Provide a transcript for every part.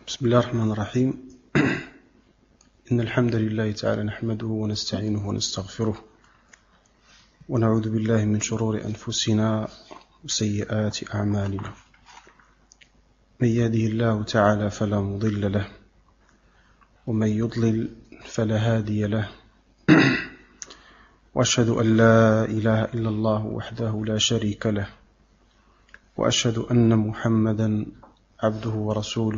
بسم الله الرحمن الرحيم. إن الحمد لله تعالى نحمده ونستعينه ونستغفره ونعوذ بالله من شرور أنفسنا وسيئات أعمالنا. من يهده الله تعالى فلا مضل له ومن يضلل فلا هادي له. وأشهد أن لا إله إلا الله وحده لا شريك له وأشهد أن محمدا عبده ورسوله.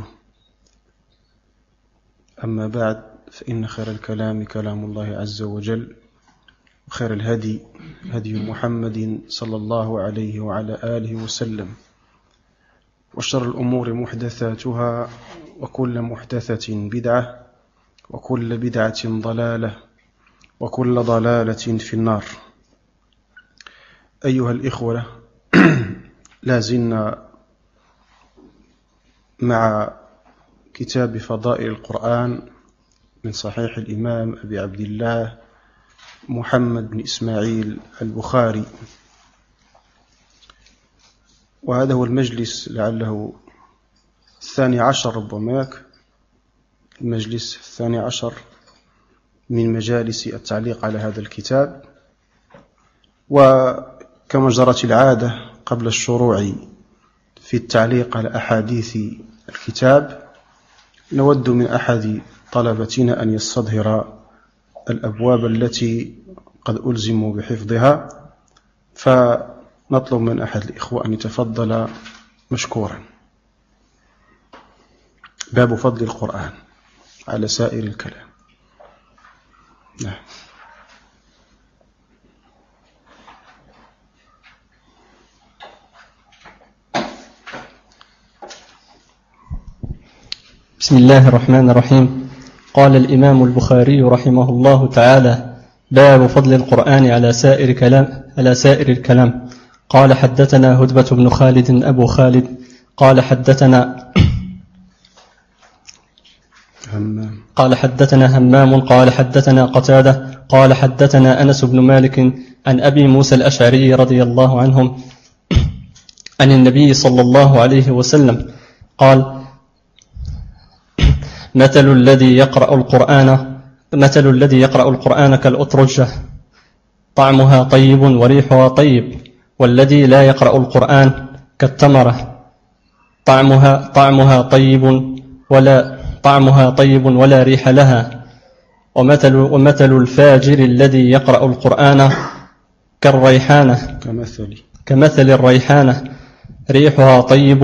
أما بعد، فإن خير الكلام كلام الله عز وجل، وخير الهدي هدي محمد صلى الله عليه وعلى آله وسلم، وشر الأمور محدثاتها، وكل محدثة بدعة، وكل بدعة ضلالة، وكل ضلالة في النار. أيها الإخوة، لازلنا مع كتاب فضائل القرآن من صحيح الإمام أبي عبد الله محمد بن إسماعيل البخاري، وهذا هو المجلس لعله 12 ربما، المجلس 12 من مجالس التعليق على هذا الكتاب. وكما جرت العادة قبل الشروع في التعليق على أحاديث الكتاب، نود من أحد طلبتنا أن يستظهر الأبواب التي قد ألزموا بحفظها، فنطلب من أحد الإخوة أن يتفضل مشكورا. باب فضل القرآن على سائر الكلام. نعم. بسم الله الرحمن الرحيم. قال الإمام البخاري رحمه الله تعالى: باب فضل القرآن على سائر الكلام. قال حدثنا هدبة بن خالد أبو خالد قال حدثنا همام قال حدثنا قتادة قال حدثنا أنس بن مالك عن أبي موسى الأشعري رضي الله عنهم عن النبي صلى الله عليه وسلم قال: مثل الذي يقرأ القرآن كالأطرجة، طعمها طيب وريحها طيب، والذي لا يقرأ القرآن كالتمرة، طعمها طيب ولا ريح لها. ومثل الفاجر الذي يقرأ القرآن كالريحانة، كمثل الريحانة، ريحها طيب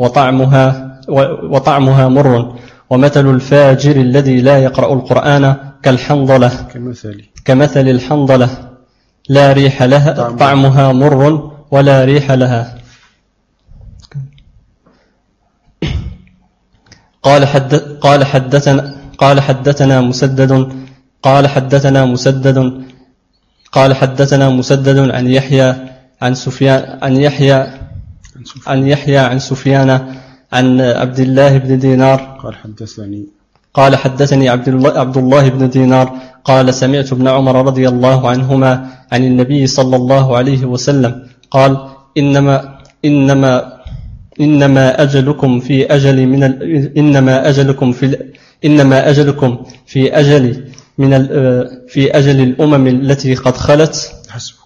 وطعمها مر. ومثل الفاجر الذي لا يقرأ القرآن كالحنظلة، كمثل الحنظلة، لا ريح لها، طعمها مر ولا ريح لها. قال حدثنا مسدد عن يحيى عن سفيان عن عبد الله بن دينار قال حدثني عبد الله بن دينار قال: سمعت ابن عمر رضي الله عنهما عن النبي صلى الله عليه وسلم قال: إنما أجلكم في أجل الأمم التي قد خلت. حسبك.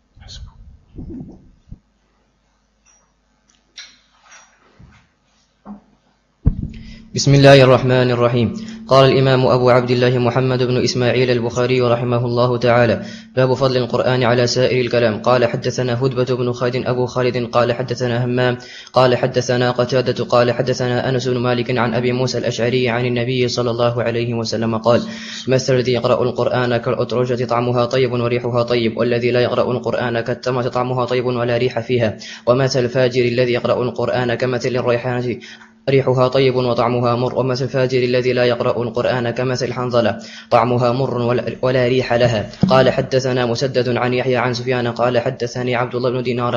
بسم الله الرحمن الرحيم. قال الإمام أبو عبد الله محمد بن إسماعيل البخاري رحمه الله تعالى: باب فضل القرآن على سائر الكلام. قال حدثنا هدبة بن خالد أبو خالد قال حدثنا همام قال حدثنا قتادة قال حدثنا أنس بن مالك عن أبي موسى الأشعري عن النبي صلى الله عليه وسلم قال: مثل الذي يقرأ القرآن كالأطرجة، طعمها طيب وريحها طيب، والذي لا يقرأ القرآن كالتمرة، طعمها طيب ولا ريح فيها. ومثل الفاجر الذي يقرأ القرآن كمثل الريحانة، ريحها طيب وطعمها مر. ومثل الفاجر الذي لا يقرأ القرآن كمثل الحنظلة، طعمها مر ولا ريح لها. قال حدثنا مسدد عن يحيى عن سفيان قال حدثني عبد الله بن دينار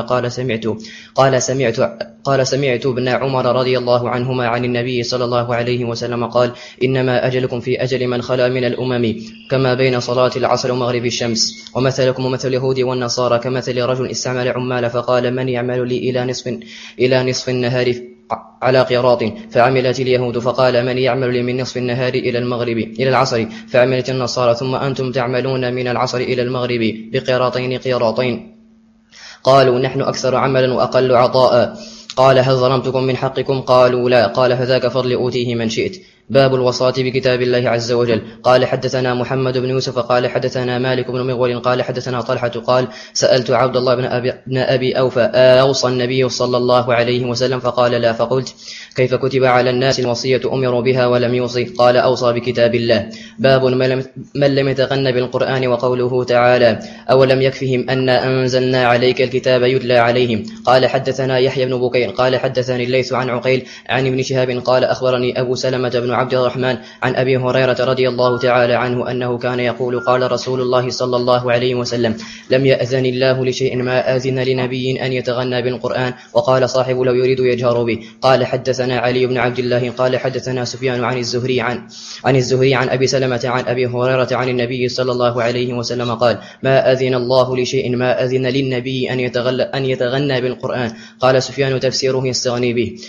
قال سمعت ابن عمر رضي الله عنهما عن النبي صلى الله عليه وسلم قال: إنما أجلكم في أجل من خلا من الأمم، كما بين صلاة العصر ومغرب الشمس. ومثلكم ومثل اليهود والنصارى كمثل رجل استعمل عمال فقال: من يعمل لي إلى نصف النهار على قيراط، فعملت اليهود فقال من يعمل لي من نصف النهار إلى المغرب إلى العصر، فعملت النصارى ثم أنتم تعملون من العصر إلى المغرب بقيراطين قيراطين. قالوا نحن أكثر عملا وأقل عطاء. قال هل ظلمتكم من حقكم؟ قالوا لا. قال فذاك فضل أوتيه من شئت. باب الوصاة بكتاب الله عز وجل. قال حدثنا محمد بن يوسف قال حدثنا مالك بن مغول قال حدثنا طلحة قال سألت عبد الله بن أبي أوفى أوصى النبي صلى الله عليه وسلم؟ فقال لا. فقلت كيف كتب على الناس الوصية أمروا بها ولم يوصي؟ قال أوصى بكتاب الله. باب من لم يتغن بالقرآن. وقوله تعالى أولم يكفهم أنا أنزلنا عليك الكتاب يتلى عليهم. قال حدثنا يحيى بن بكير قال حدثني الليث عن عقيل عن ابن شهاب قال أخبرني أبو سلمة بن عبد الرحمن عن أبي هريرة رضي الله تعالى عنه أنه كان يقول قال رسول الله صلى الله عليه وسلم لم يأذن الله لشيء ما آذن لنبي أن يتغنى بالقرآن. وقال صاحب لو يريد يجهر به. قال حدثنا علي بن عبد الله قال حدثنا سفيان عن الزهري عن أبي سلمة عن أبي هريرة عن النبي صلى الله عليه وسلم قال ما أذن الله لشيء ما أذن للنبي أن يتغنى بالقرآن. قال سفيان تفسيره يستغني به.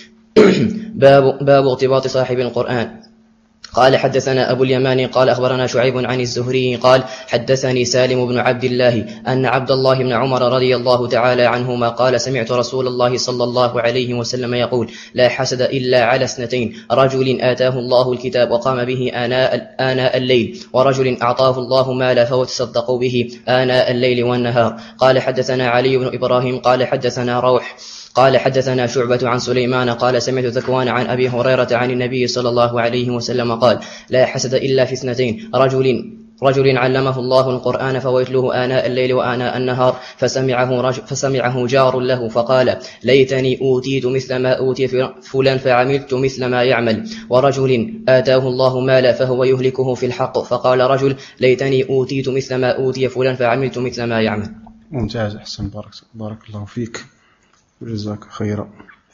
باب اغتباط صاحب القرآن. قال حدثنا أبو اليمان قال أخبرنا شعيب عن الزهري قال حدثني سالم بن عبد الله أن عبد الله بن عمر رضي الله تعالى عنهما قال سمعت رسول الله صلى الله عليه وسلم يقول لا حسد إلا على اثنتين رجل آتاه الله الكتاب وقام به آناء الليل ورجل أعطاه الله مالا فهو تصدق به آناء الليل والنهار. قال حدثنا علي بن إبراهيم قال حدثنا روح قال حدثنا شعبة عن سليمان قال سمعت ذكوان عن أبي هريرة عن النبي صلى الله عليه وسلم قال لا حسد إلا في اثنتين رجل علمه الله القرآن فويتلوه آناء الليل وآناء النهار فسمعه جار له فقال ليتني أوتيت مثل ما أوتي فلان فعملت مثل ما يعمل. ورجل آتاه الله مالا فهو يهلكه في الحق فقال رجل ليتني أوتيت مثل ما أوتي فلان فعملت مثل ما يعمل. ممتاز أحسن بارك الله فيك جزاك خيرا.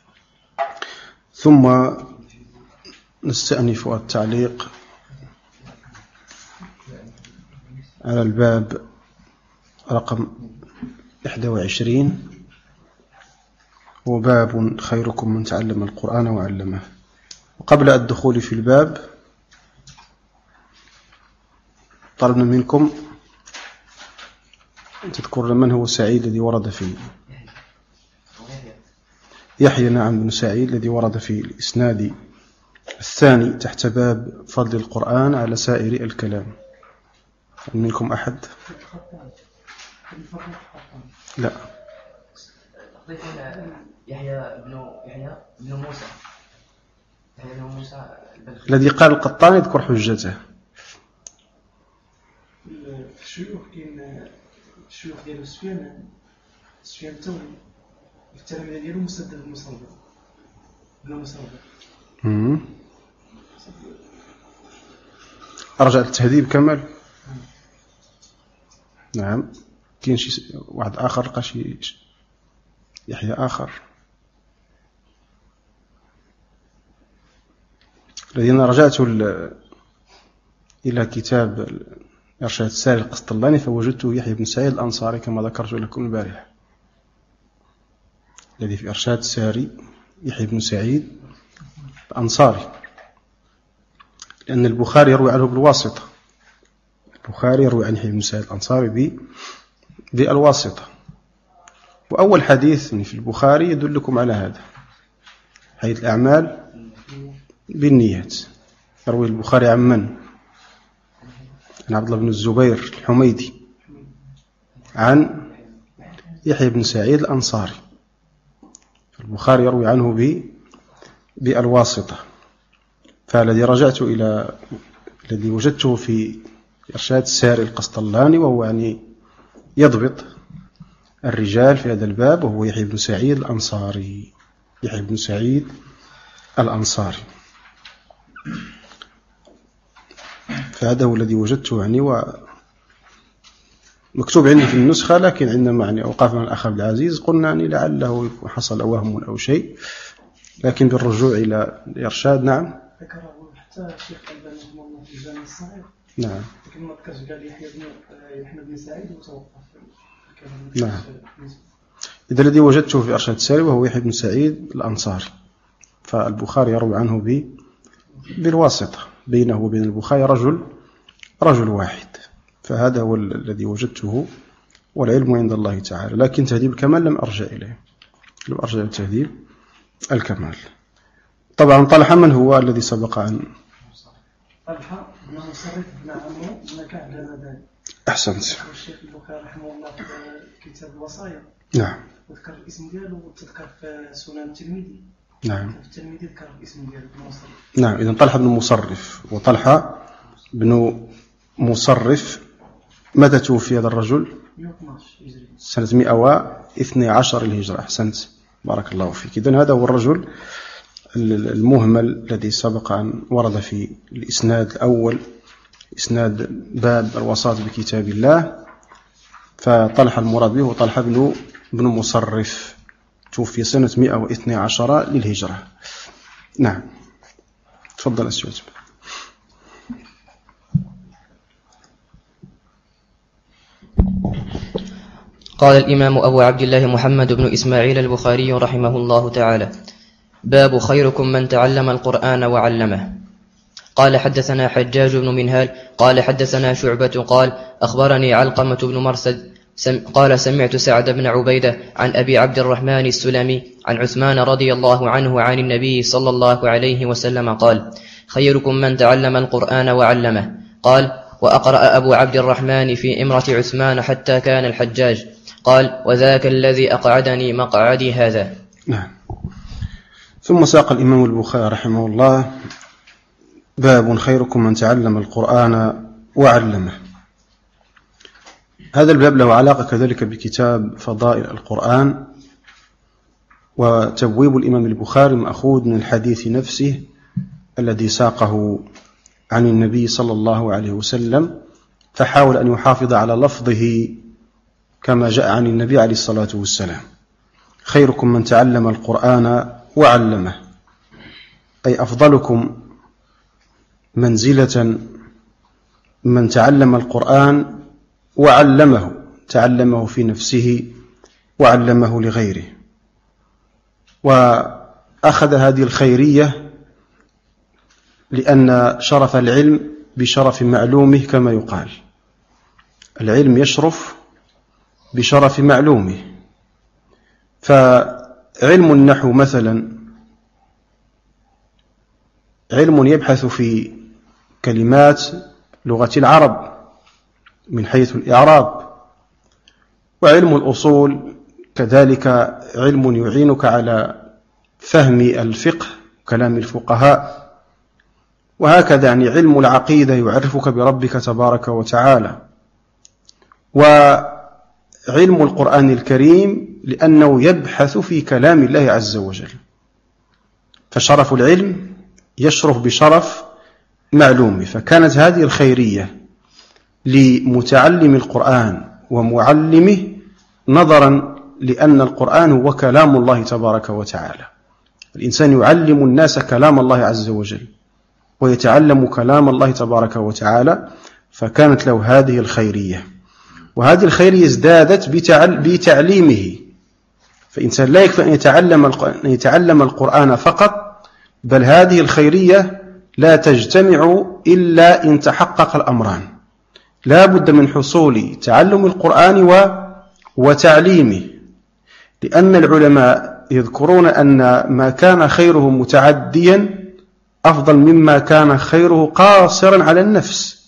ثم نستأنف التعليق على الباب رقم 21 هو باب خيركم من تعلم القرآن وعلمه. وقبل الدخول في الباب طلبنا منكم أن تذكروا من هو سعيد الذي ورد فيه يحيى نعم بن سعيد الذي ورد في الإسناد الثاني تحت باب فضل القرآن على سائر الكلام. منكم أحد؟ لا. يحيى بن موسى الذي قال القطان يذكر حجته. الشيوخ ديال سفيان الثوري التلاميذ ديالو مسدد بن مصربة. أرجع التهذيب كمل. نعم. كاين شي واحد آخر لقى شي يحيى آخر. الذين رجعت إلى كتاب إرشاد الساري القسطلاني فوجدته يحيى بن سعيد الأنصاري كما ذكرت لكم البارحة. الذي في إرشاد الساري يحيى بن سعيد الأنصاري لأن البخاري يروي عنه بالواسطة. البخاري يروي عن يحيى بن سعيد الأنصاري بالواسطة. وأول حديث في البخاري يدلكم على هذا حيث الأعمال بالنيات. يروي البخاري عن من؟ عن عبد الله بن الزبير الحميدي عن يحيى بن سعيد الأنصاري. البخاري يروي عنه بالواسطة. فالذي رجعت إلى الذي وجدته في إرشاد الساري القسطلاني وهو يعني يضبط الرجال في هذا الباب وهو يحيى بن سعيد الأنصاري. يحيى بن سعيد الأنصاري. فهذا هو الذي وجدته يعني مكتوب عندي في النسخة لكن عندما يعني أوقفنا الأخ عبد العزيز قلنا يعني لعله حصل وهم أو شيء لكن بالرجوع إلى الإرشاد. نعم ذكره حتى الشيخ الألباني رحمه الله في الجامع الصغير. نعم لكن ما ذكرش قال يحيى بن سعيد وتوقف. نعم. إذا الذي وجدته في إرشاد الساري وهو يحيى بن سعيد الأنصاري فالبخاري يروي عنه بالواسطة، بينه وبين البخاري رجل واحد. فهذا هو الذي وجدته، والعلم عند الله تعالى. لكن تهذيب الكمال لم أرجع إليه، لم أرجع إلى تهذيب الكمال. طبعا طلحة من هو الذي سبق عن طلحة بن مصرف بن عمرو بن كعب الهذلي. أحسنت. الشيخ البخاري رحمه الله في كتاب الوصايا نعم وذكر الاسم ديالو، وتذكر في سنن الترمذي. نعم في الترمذي ذكر الاسم ديالو بن مصرف. نعم. إذن طلحة بن مصرف. وطلحة بن مصرف متى توفي هذا الرجل؟ 112 هجري، سنة 112 الهجرة. أحسنت، بارك الله فيك. إذن هذا هو الرجل المهمل الذي سبق أن ورد في الإسناد الأول، إسناد باب الوصاة بكتاب الله. فطلحة المراد به طلحة بن مصرف، توفي سنة 112 للهجرة. نعم، تفضل أستاذ. قال الإمام أبو عبد الله محمد بن إسماعيل البخاري رحمه الله تعالى: باب خيركم من تعلم القرآن وعلمه. قال حدثنا حجاج بن منهال قال حدثنا شعبة قال أخبرني علقمة بن مرثد قال سمعت سعد بن عبيدة عن أبي عبد الرحمن السلمي عن عثمان رضي الله عنه عن النبي صلى الله عليه وسلم قال: خيركم من تعلم القرآن وعلمه. قال: وأقرأ أبو عبد الرحمن في إمرة عثمان حتى كان الحجاج. قال: وذاك الذي أقعدني مقعدي هذا. نعم. ثم ساق الإمام البخاري رحمه الله باب خيركم من تعلم القرآن وعلمه. هذا الباب له علاقة كذلك بكتاب فضائل القرآن، وتبويب الإمام البخاري مأخوذ من الحديث نفسه الذي ساقه عن النبي صلى الله عليه وسلم، فحاول أن يحافظ على لفظه كما جاء عن النبي عليه الصلاة والسلام: خيركم من تعلم القرآن وعلمه، أي أفضلكم منزلة من تعلم القرآن وعلمه، تعلمه في نفسه وعلمه لغيره. وأخذ هذه الخيرية لأن شرف العلم بشرف معلومه، كما يقال العلم يشرف بشرف معلومه. فعلم النحو مثلا علم يبحث في كلمات لغة العرب من حيث الإعراب، وعلم الأصول كذلك علم يعينك على فهم الفقه كلام الفقهاء، وهكذا يعني علم العقيدة يعرفك بربك تبارك وتعالى. وعلم القرآن الكريم لأنه يبحث في كلام الله عز وجل، فشرف العلم يشرف بشرف معلومه. فكانت هذه الخيرية لمتعلم القرآن ومعلمه نظرا لأن القرآن هو كلام الله تبارك وتعالى. الإنسان يعلم الناس كلام الله عز وجل ويتعلم كلام الله تبارك وتعالى، فكانت له هذه الخيرية. وهذه الخيرية ازدادت بتعليمه. فإنسان لا يكفي أن يتعلم القرآن فقط، بل هذه الخيرية لا تجتمع إلا إن تحقق الأمران. لا بد من حصول تعلم القرآن وتعليمه، لأن العلماء يذكرون أن ما كان خيره متعديا أفضل مما كان خيره قاصرا على النفس.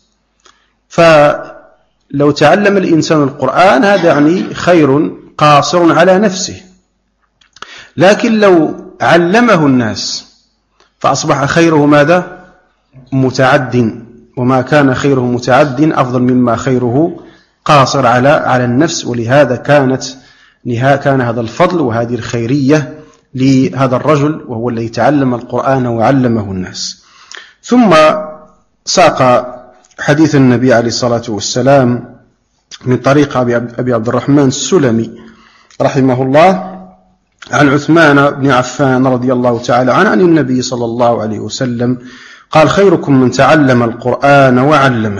فلو تعلم الإنسان القرآن هذا يعني خير قاصر على نفسه، لكن لو علمه الناس فأصبح خيره ماذا؟ متعد، وما كان خيره متعد أفضل مما خيره قاصر على النفس. ولهذا كان هذا الفضل وهذه الخيرية لهذا الرجل، وهو الذي تعلم القرآن وعلمه الناس. ثم ساق حديث النبي عليه الصلاة والسلام من طريق أبي عبد الرحمن السلمي رحمه الله عن عثمان بن عفان رضي الله تعالى عنه عن النبي صلى الله عليه وسلم قال: خيركم من تعلم القرآن وعلمه.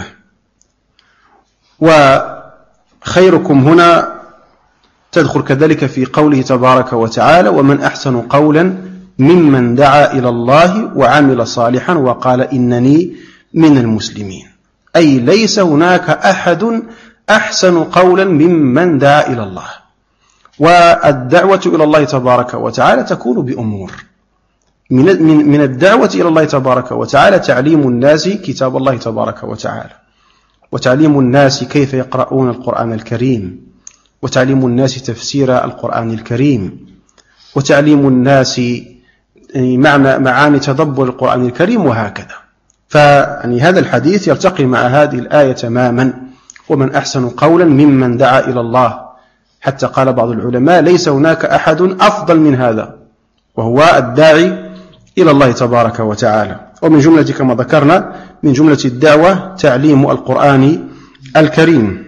وخيركم هنا تدخل كذلك في قوله تبارك وتعالى: ومن أحسن قولا ممن دعا إلى الله وعمل صالحا وقال إنني من المسلمين، أي ليس هناك أحد أحسن قولا ممن دعا إلى الله. والدعوة إلى الله تبارك وتعالى تكون بأمور. من الدعوة إلى الله تبارك وتعالى تعليم الناس كتاب الله تبارك وتعالى، وتعليم الناس كيف يقرؤون القرآن الكريم، وتعليم الناس تفسير القرآن الكريم، وتعليم الناس معاني تدبر القرآن الكريم، وهكذا. فيعني هذا الحديث يرتقي مع هذه الآية تماما، ومن أحسن قولا ممن دعا إلى الله، حتى قال بعض العلماء ليس هناك أحد أفضل من هذا، وهو الداعي إلى الله تبارك وتعالى. ومن جملة كما ذكرنا من جملة الدعوة تعليم القرآن الكريم.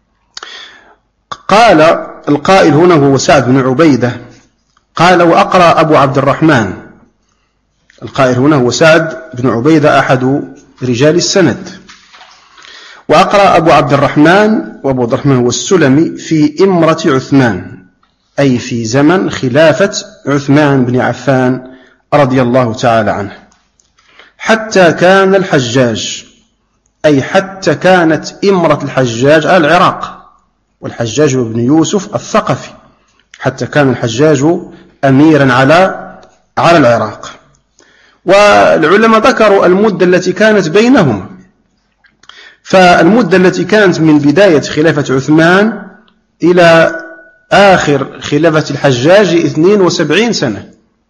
قال القائل هنا هو سعد بن عبيدة، قال وأقرأ أبو عبد الرحمن. القائل هنا هو سعد بن عبيدة أحد رجال السند. وأقرأ أبو عبد الرحمن، وأبو عبد الرحمن هو السلمي، في إمرة عثمان، أي في زمن خلافة عثمان بن عفان رضي الله تعالى عنه، حتى كان الحجاج، أي حتى كانت إمرة الحجاج على العراق، والحجاج بن يوسف الثقفي، حتى كان الحجاج أميرا على العراق. والعلماء ذكروا المدة التي كانت بينهما، فالمدة التي كانت من بداية خلافة عثمان إلى آخر خلافة الحجاج 72 سنة.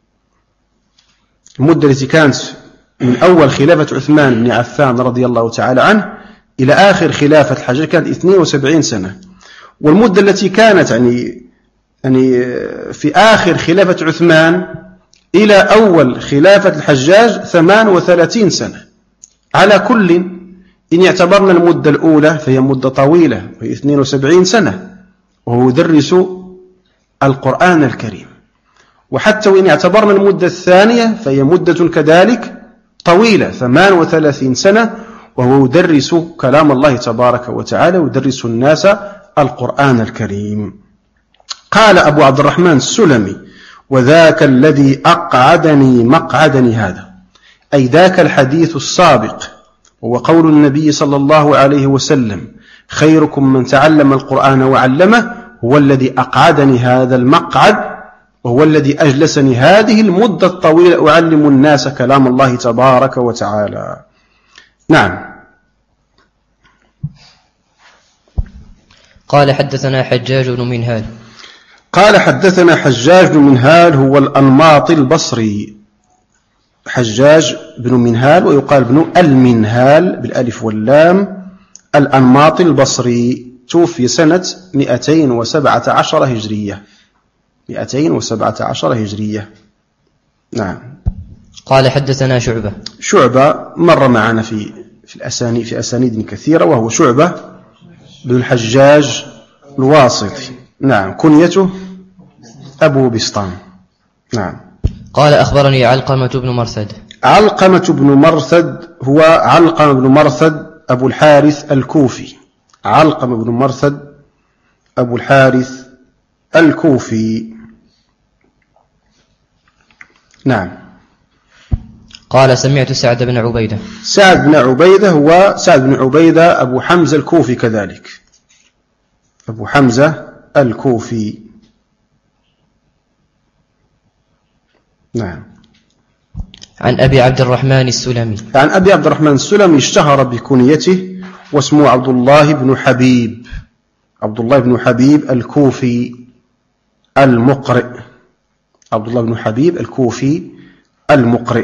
المدة التي كانت من أول خلافة عثمان بن عفان رضي الله تعالى عنه إلى آخر خلافة الحجاج كانت 72 سنة. والمدة التي كانت يعني في آخر خلافة عثمان إلى أول خلافة الحجاج 38 سنة. على كل إن اعتبرنا المدة الأولى فهي مدة طويلة، وهي 72 سنة، وهو يدرس القرآن الكريم. وحتى وإن اعتبرنا المدة الثانية فهي مدة كذلك طويلة، 38 سنة، وهو يدرس كلام الله تبارك وتعالى، ويدرس الناس القرآن الكريم. قال أبو عبد الرحمن السلمي: وذاك الذي أقعدني مقعدني هذا، أي ذاك الحديث السابق، وهو قول النبي صلى الله عليه وسلم: خيركم من تعلم القرآن وعلمه، هو الذي أقعدني هذا المقعد، وهو الذي أجلسني هذه المدة الطويلة أعلم الناس كلام الله تبارك وتعالى. نعم. قال حدثنا حجاج بن منهال. قال حدثنا حجاج بن منهال هو الأنماطي البصري، حجاج بن منهال، ويقال ابن المنهال بالألف واللام، الأنماطي البصري، توفي سنة 217 هجرية. 217 هجرية. نعم. قال حدثنا شعبة مر معنا في أسانيد كثيرة، وهو شعبة بن الحجاج الواسطي. نعم. كنيته أبو بسطام. نعم. قال أخبرني علقمة بن مرثد. علقمة بن مرثد هو علقمة بن مرثد أبو الحارث الكوفي. علقمة بن مرثد أبو الحارث الكوفي. نعم. قال سمعت سعد بن عبيدة. سعد بن عبيدة هو سعد بن عبيدة أبو حمزة الكوفي كذلك، أبو حمزة الكوفي. نعم. عن أبي عبد الرحمن السلمي. عن أبي عبد الرحمن السلمي اشتهر بكنيته، واسمه عبد الله بن حبيب. عبد الله بن حبيب الكوفي المقرئ. عبد الله بن حبيب الكوفي المقرئ.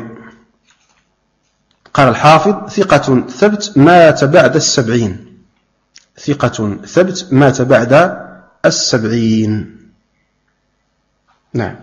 قال الحافظ: ثقة ثبت مات بعد 70. ثقة ثبت مات بعد 70. نعم.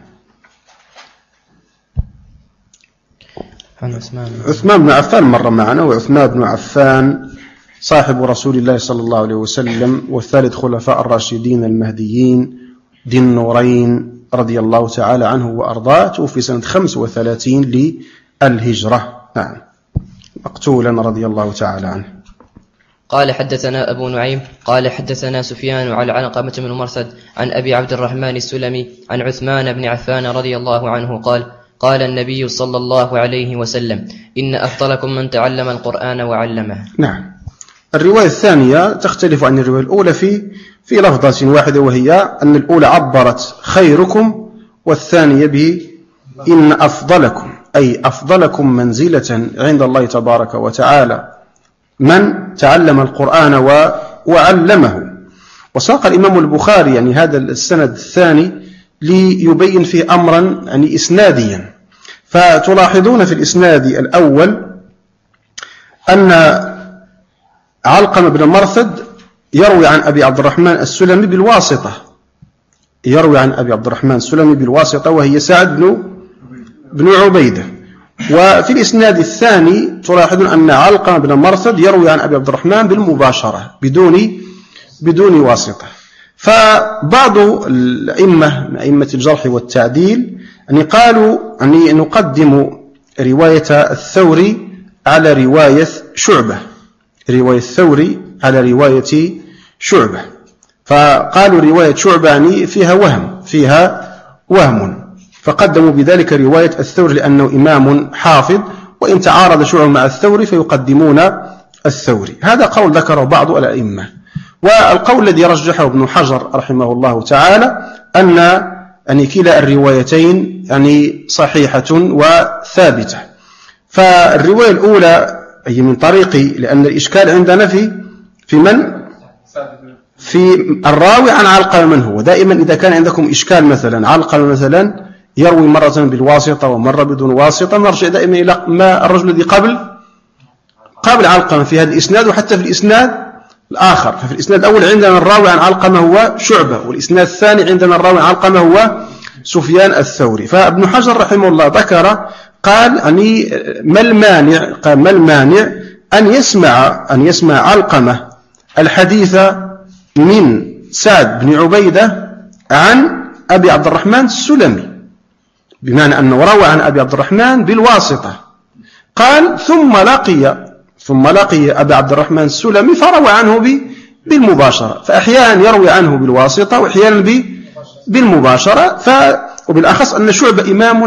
عثمان بن عفان مر معنا، وعثمان بن عفان صاحب رسول الله صلى الله عليه وسلم، والثالث خلفاء الراشدين المهديين ذي النورين رضي الله تعالى عنه وأرضاه، توفي سنة 35 للهجرة. نعم. مقتولا رضي الله تعالى عنه. قال حدثنا أبو نعيم قال حدثنا سفيان على علقمة بن مرثد عن أبي عبد الرحمن السلمي عن عثمان بن عفان رضي الله عنه قال: قال النبي صلى الله عليه وسلم: إن أفضلكم من تعلم القرآن وعلمه. نعم. الرواية الثانية تختلف عن الرواية الأولى في لفظة واحدة، وهي أن الأولى عبرت خيركم، والثانية إن أفضلكم، أي أفضلكم منزلة عند الله تبارك وتعالى من تعلم القرآن وعلمه. وساق الإمام البخاري يعني هذا السند الثاني ليبين فيه أمرا يعني إسناديا. فتلاحظون في الإسناد الأول أن علقمة بن مرثد يروي عن أبي عبد الرحمن السلمي بالواسطة، وهي سعد بن عبيدة. وفي الإسناد الثاني تلاحظون أن علقمة بن مرثد يروي عن أبي عبد الرحمن بالمباشرة بدون واسطة. فبعض أئمة الجرح والتعديل يعني قالوا يعني نقدم رواية الثوري على رواية شعبة، فقالوا رواية شعبة يعني فيها وهم، فقدموا بذلك رواية الثوري لأنه إمام حافظ، وإن تعارض شعبة مع الثوري فيقدمون الثوري. هذا قول ذكره بعض الأئمة. والقول الذي رجحه ابن حجر رحمه الله تعالى أن يعني كلا الروايتين يعني صحيحة وثابتة. فالرواية الأولى هي من طريقي، لأن الإشكال عندنا في الراوي عن علقمة من هو. دائما إذا كان عندكم إشكال مثلا علقمة مثلا يروي مرة بالواسطة ومرة بدون واسطة، نرجع دائما إلى ما الرجل الذي قبل علقمة في هذا الإسناد وحتى في الإسناد الآخر. ففي الإسناد الأول عندنا الراوي عن علقمة هو شعبة، والإسناد الثاني عندنا الراوي عن علقمة هو سفيان الثوري. فابن حجر رحمه الله قال يعني ما المانع أن يسمع علقمة الحديث من سعد بن عبيدة عن أبي عبد الرحمن السلمي، بمعنى أنه روى عن أبي عبد الرحمن بالواسطة. قال ثم لقي أبي عبد الرحمن السلمي فروى عنه بالمباشرة، فأحيانا يروي عنه بالواسطة وأحيانا بالمباشرة. وبالأخص أن شعبة إمام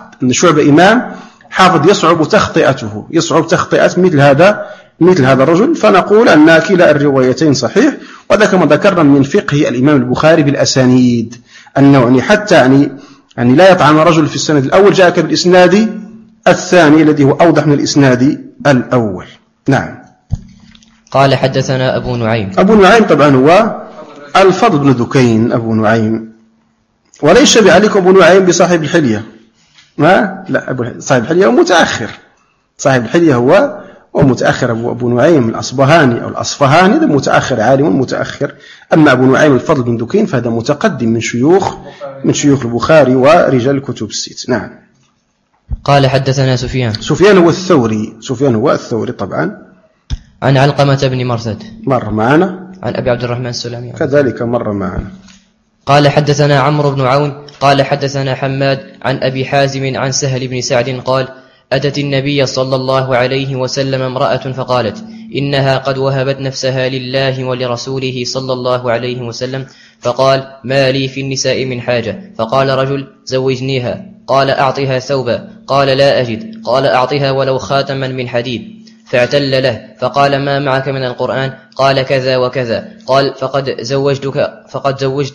حافظ يصعب تخطئة مثل هذا الرجل. فنقول أن كلا الروايتين صحيح. وهذا كما ذكرنا من فقه الإمام البخاري بالأسانيد، أنه يعني حتى يعني لا يطعن رجل في السند الأول جاءك بالإسناد الثاني الذي هو أوضح من الإسناد الأول. نعم. قال حدثنا أبو نعيم طبعا هو الفضل بن دكين أبو نعيم، وليس بعليكم أبو نعيم بصاحب الحلية، لا، صاحب الحلية هو متأخر، صاحب الحلية هو متأخر. أبو نعيم الأصبهاني أو الأصفهاني هذا متأخر، عالم متأخر. أما أبو نعيم الفضل بن دكين فهذا متقدم من شيوخ البخاري ورجال الكتب الست. نعم. قال حدثنا سفيان هو الثوري طبعا عن علقمة بن مرثد مر معنا، عن أبي عبد الرحمن السلمي كذلك مر معنا. قال حدثنا عمرو بن عون قال حدثنا حماد عن أبي حازم عن سهل بن سعد قال: أتت النبي صلى الله عليه وسلم امرأة فقالت: إنها قد وهبت نفسها لله ولرسوله صلى الله عليه وسلم. فقال: ما لي في النساء من حاجة. فقال رجل: زوجنيها. قال: أعطها ثوبا. قال: لا أجد. قال: أعطها ولو خاتما من حديد. فاعتل له فقال: ما معك من القرآن؟ قال: كذا وكذا. قال: فقد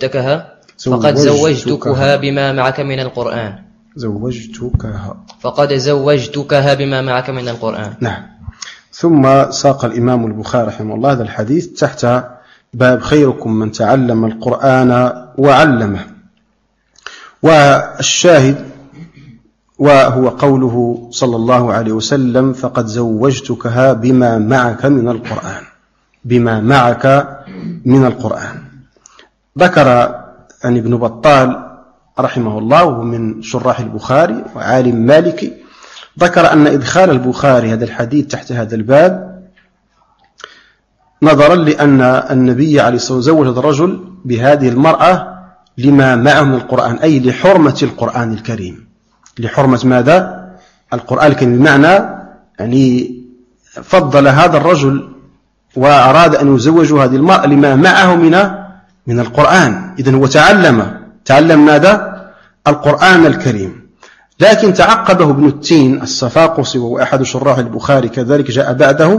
زوجتكها بما معك من القرآن. بما معك من القرآن. نعم. ثم ساق الإمام البخاري رحمه الله هذا الحديث تحت باب خيركم من تعلم القرآن وعلمه. والشاهد وهو قوله صلى الله عليه وسلم: فقد زوجتكها بما معك من القرآن. ذكر عن ابن بطال رحمه الله وهو من شراح البخاري وعالم مالكي، ذكر أن إدخال البخاري هذا الحديث تحت هذا الباب نظرا لأن النبي عليه الصلاة والسلام زوج الرجل بهذه المرأة لما معه من القرآن، أي لحرمة القرآن الكريم. لحرمة ماذا؟ القرآن الكريم، بمعنى يعني فضل هذا الرجل وأراد أن يزوج هذه المرأة لما معه من القرآن. إذن هو تعلم ماذا؟ القرآن الكريم. لكن تعقبه ابن التين الصفاقسي وهو أحد شراح البخاري كذلك جاء بعده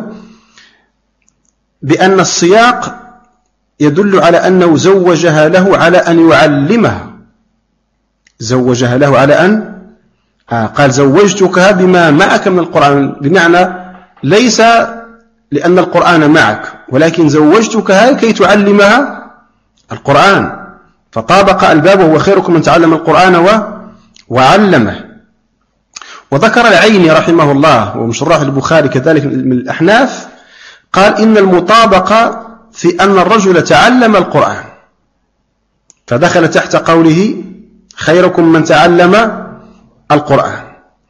بأن السياق يدل على أنه زوجها له على أن يعلمها، زوجها له على أن قال زوجتكها بما معك من القرآن، بمعنى ليس لأن القرآن معك، ولكن زوجتكها كي تعلمها القرآن، فطابق الباب وهو خيركم من تعلم القرآن وعلمه. وذكر العيني رحمه الله ومن شراح البخاري كذلك من الأحناف قال إن المطابقة في أن الرجل تعلم القرآن، فدخل تحت قوله خيركم من تعلم القرآن،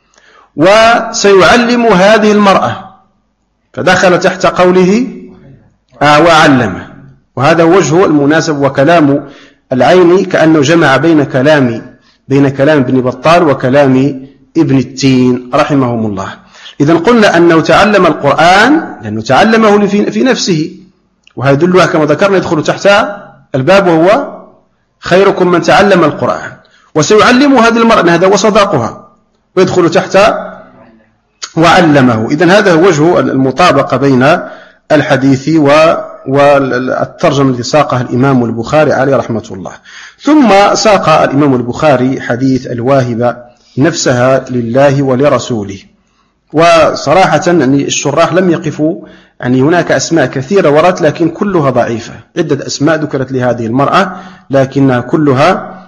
وسيعلم هذه المرأة فدخل تحت قوله وعلمه. وهذا وجه المناسب، وكلام العيني كأنه جمع بين كلام ابن بطال وكلام ابن التين رحمهم الله. إذن قلنا أنه تعلم القرآن لأنه تعلمه في نفسه، وهذا يدلها كما ذكرنا يدخل تحت الباب وهو خيركم من تعلم القرآن، وسيعلم هذه المرأة هذا وصداقها ويدخل تحت وعلمه. إذن هذا هو وجه المطابقة بين الحديث والترجمة التي ساقها الإمام البخاري عليه رحمة الله. ثم ساق الإمام البخاري حديث الواهبة نفسها لله ولرسوله. وصراحة يعني الشراح لم يقفوا، يعني هناك أسماء كثيرة ورد لكن كلها ضعيفة، عدة أسماء ذكرت لهذه المرأة لكنها كلها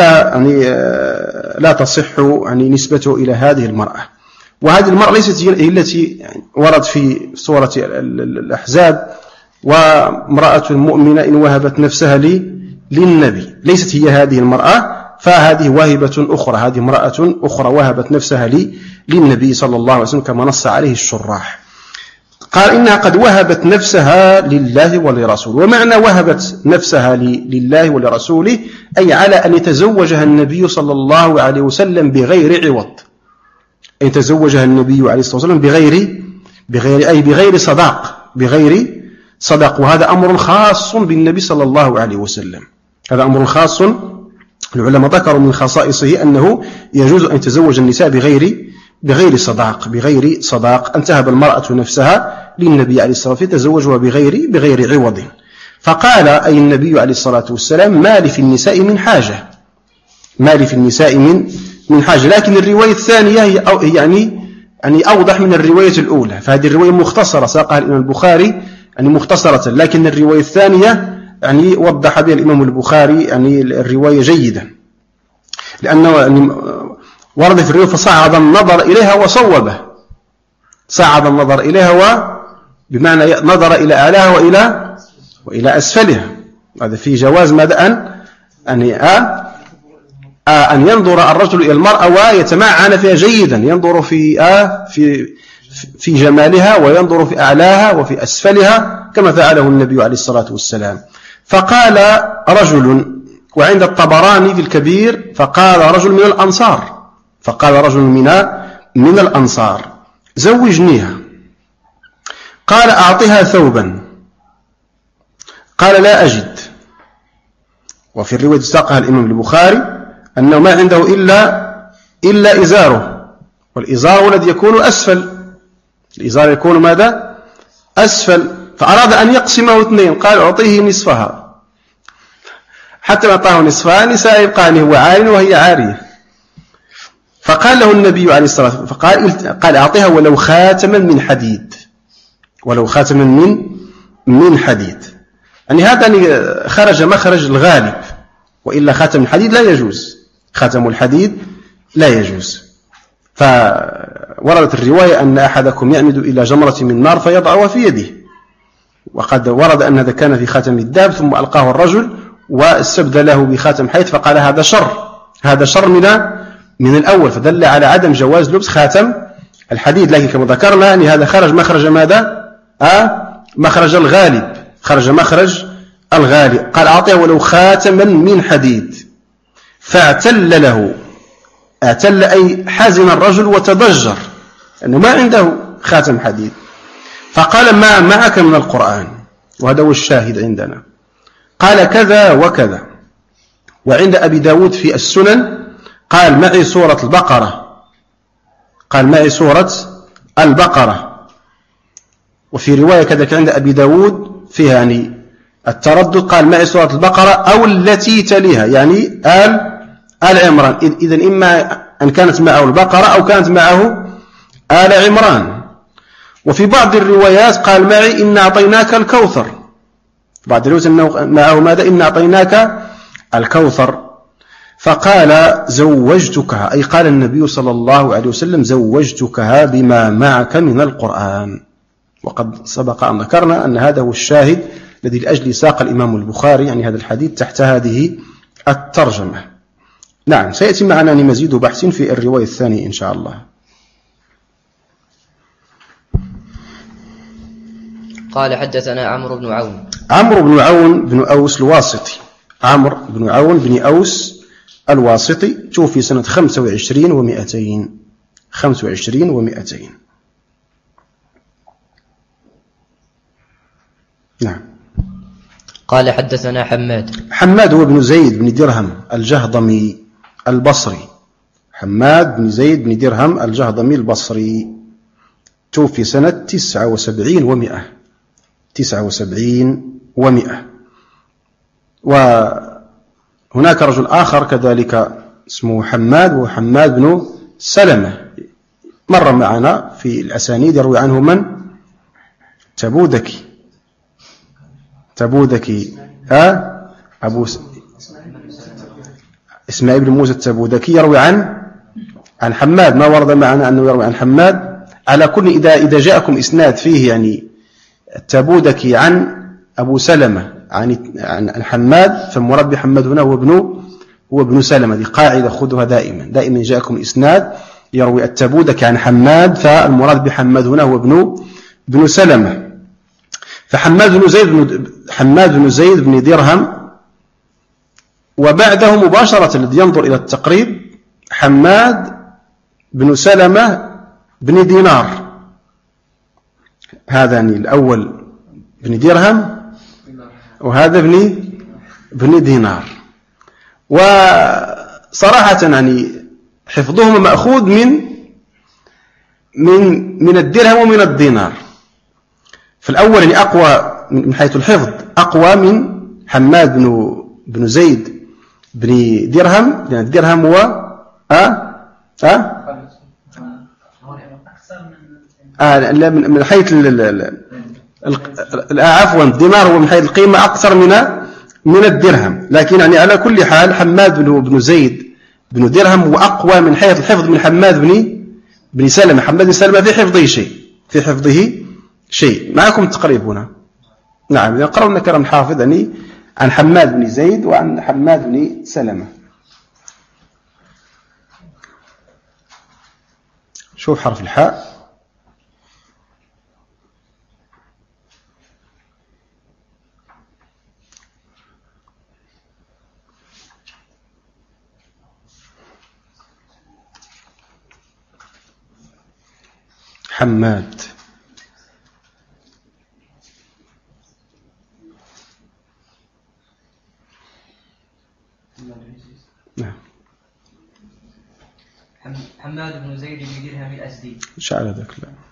لا تصح يعني نسبته إلى هذه المرأة. وهذه المرأة ليست هي التي ورد في سورة الأحزاب وامرأة مؤمنة إن وهبت نفسها للنبي، ليست هي هذه المرأة، فهذه واهبة أخرى، هذه امرأة أخرى وهبت نفسها للنبي صلى الله عليه وسلم كما نص عليه الشراح. قال إنها قد وهبت نفسها لله ولرسوله. ومعنى وهبت نفسها لله ولرسوله أي على أن يتزوجها النبي صلى الله عليه وسلم بغير عوض، أن يتزوجها النبي عليه الصلاة والسلام بغير صداق. وهذا أمر خاص بالنبي صلى الله عليه وسلم، هذا أمر خاص. العلماء ذكروا من خصائصه أنه يجوز أن يتزوج النساء بغير صداق، أن تهب المرأة نفسها للنبي عليه الصلاة والسلام يتزوجها بغير عوض. فقال أي النبي عليه الصلاة والسلام ما لي في النساء من حاجة. لكن الرواية الثانية هي يعني أوضح من الرواية الأولى، فهذه الرواية مختصرة ساقها الإمام البخاري يعني مختصرة، لكن الرواية الثانية يعني وضح بها الإمام البخاري يعني الرواية جيدا، لأنه يعني ورد في الرواية فصعد النظر إليها وصوبه، صعد النظر إليها بمعنى نظر إلى أعلاها وإلى أسفلها. هذا في جواز ماذا أن ينظر الرجل إلى المرأة ويتمعن فيها جيدا، ينظر في جمالها وينظر في أعلاها وفي أسفلها كما فعله النبي عليه الصلاة والسلام. فقال رجل، وعند الطبراني في الكبير فقال رجل من الأنصار زوجنيها. قال أعطها ثوبا، قال لا أجد. وفي الرواية ساقها الإمام البخاري أنه ما عنده إلا إزاره، والإزار الذي يكون أسفل، الإزار يكون ماذا؟ أسفل. فأراد أن يقسمه اثنين، قال أعطيه نصفها، حتى أعطاه نصفها سيبقى هو عار وهي عارية. فقال له النبي عليه الصلاة والسلام قال أعطيها ولو خاتما من حديد، من حديد. يعني هذا خرج مخرج الغالب، وإلا خاتم الحديد لا يجوز، خاتم الحديد لا يجوز. فوردت الرواية أن أحدكم يعمد إلى جمرة من نار فيضعها في يده، وقد ورد أن هذا كان في خاتم الداب ثم ألقاه الرجل واستبدله بخاتم حيث، فقال هذا شر من الأول، فدل على عدم جواز لبس خاتم الحديد. لكن كما ذكرنا أن هذا خرج مخرج ماذا؟ مخرج الغالب، خرج مخرج الغالب. قال أعطيه ولو خاتما من حديد، فاعتل له، اعتل أي حزن الرجل وتضجر أنه ما عنده خاتم حديد. فقال ما معك من القرآن؟ وهذا هو الشاهد عندنا. قال كذا وكذا. وعند أبي داود في السنن قال معي سورة البقرة قال معي سورة البقرة. وفي رواية كذلك عند أبي داود فيها يعني التردد، قال معي سورة البقرة أو التي تليها، يعني آل عمران. إذن إما أن كانت معه البقرة أو كانت معه آل عمران. وفي بعض الروايات قال معي إن أعطيناك الكوثر، بعض الروايات أنه معه ماذا؟ إن أعطيناك الكوثر. فقال زوجتكها، أي قال النبي صلى الله عليه وسلم زوجتكها بما معك من القرآن. وقد سبق أن ذكرنا أن هذا هو الشاهد الذي لأجل ساق الإمام البخاري يعني هذا الحديث تحت هذه الترجمة. نعم، سيأتي معنا مزيد بحث في الرواية الثانية إن شاء الله. قال حدثنا عمرو بن عون. عمرو بن عون بن أوس الواسطي، عمرو بن عون بن أوس الواسطي، توفي سنة 25 و200. 25 و200. نعم. قال حدثنا حماد هو بن زيد بن درهم الجهضمي البصري، حماد بن زيد بن درهم الجهضمي البصري، توفي سنة 79 و100. 79 و100. وهناك رجل آخر كذلك اسمه حماد، وهو حماد بن سلمة، مر معنا في الأسانيد، يروي عنه من؟ تبوذكي أبو إسماعيل بن موسى التبوذكي يروي عن حماد، ما ورد معنا أنه يروي عن حماد. على كل إذا جاءكم إسناد فيه يعني التبوذكي عن أبو سلمة عن حماد، فالمراد بحماد هنا هو ابن سلمة. دي قاعدة خذها دائما جاءكم إسناد يروي التبوذكي عن حماد، فالمراد بحماد هنا هو ابن سلمة. فحماد بن زيد بن درهم، وبعده مباشرة الذي ينظر إلى التقريب حماد بن سلمة بن دينار، هذا الأول بن درهم وهذا بن دينار. وصراحة يعني حفظهما مأخوذ من الدرهم ومن الدينار. فالأول يعني أقوى من حيث الحفظ، أقوى من حماد بن زيد بن درهم، لأن الدرهم هو من حيث عفوا الدينار هو من حيث القيمة أكثر من الدرهم. لكن يعني على كل حال حماد بن زيد بن درهم هو أقوى من حيث الحفظ من حماد بن سلمة. حماد بن سلمة في حفظه شيء. معكم التقريب هنا. نعم، يقرأ لنا كلام حافظ يعني عن حماد بن زيد وعن حماد بن سلمة. شوف حرف الحاء. حماد. نعم. حماد بن زيد بن درهم الأزدي. شعر ذاك.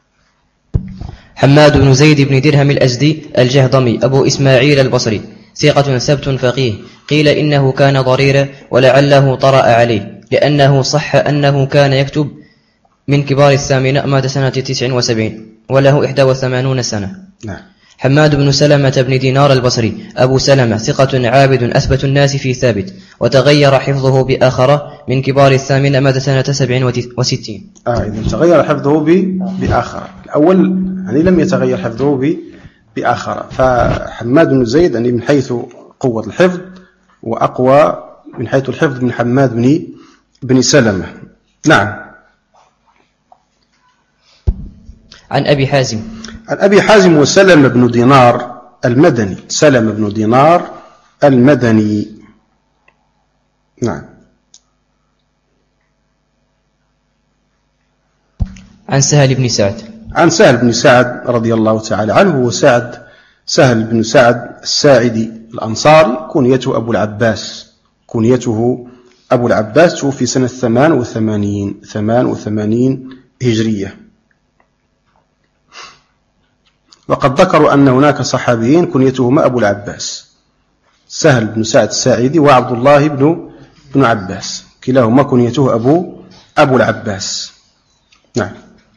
حماد بن زيد بن درهم الأزدي الجهضمي أبو إسماعيل البصري، ثقة ثبت فقيه. قيل إنه كان ضريرا ولعله طرأ عليه، لأنه صح أنه كان يكتب من كبار الثامنة، مات سنة 79 وله 81 سنة. نعم. حماد بن سلمة بن دينار البصري أبو سلمة، ثقة عابد أثبت الناس في ثابت، وتغير حفظه بآخر من كبار الثامنة، مات سنة 67. إذا تغير حفظه بآخر. الأول يعني لم يتغير حفظه بآخر. فحماد بن زيد يعني من حيث قوة الحفظ وأقوى من حيث الحفظ من حماد بن سلمة. نعم. عن أبي حازم وسلم بن دينار المدني. سلم بن دينار المدني. نعم. عن سهل بن سعد رضي الله تعالى عنه. هو سهل بن سعد الساعدي الأنصاري، كنيته أبو العباس، توفي سنة 88 هجرية. وقد ذكروا أن هناك صحابيين كنيتهما أبو العباس، سهل بن سعد الساعدي وعبد الله بن عباس، كلاهما كنيته أبو العباس. نعم.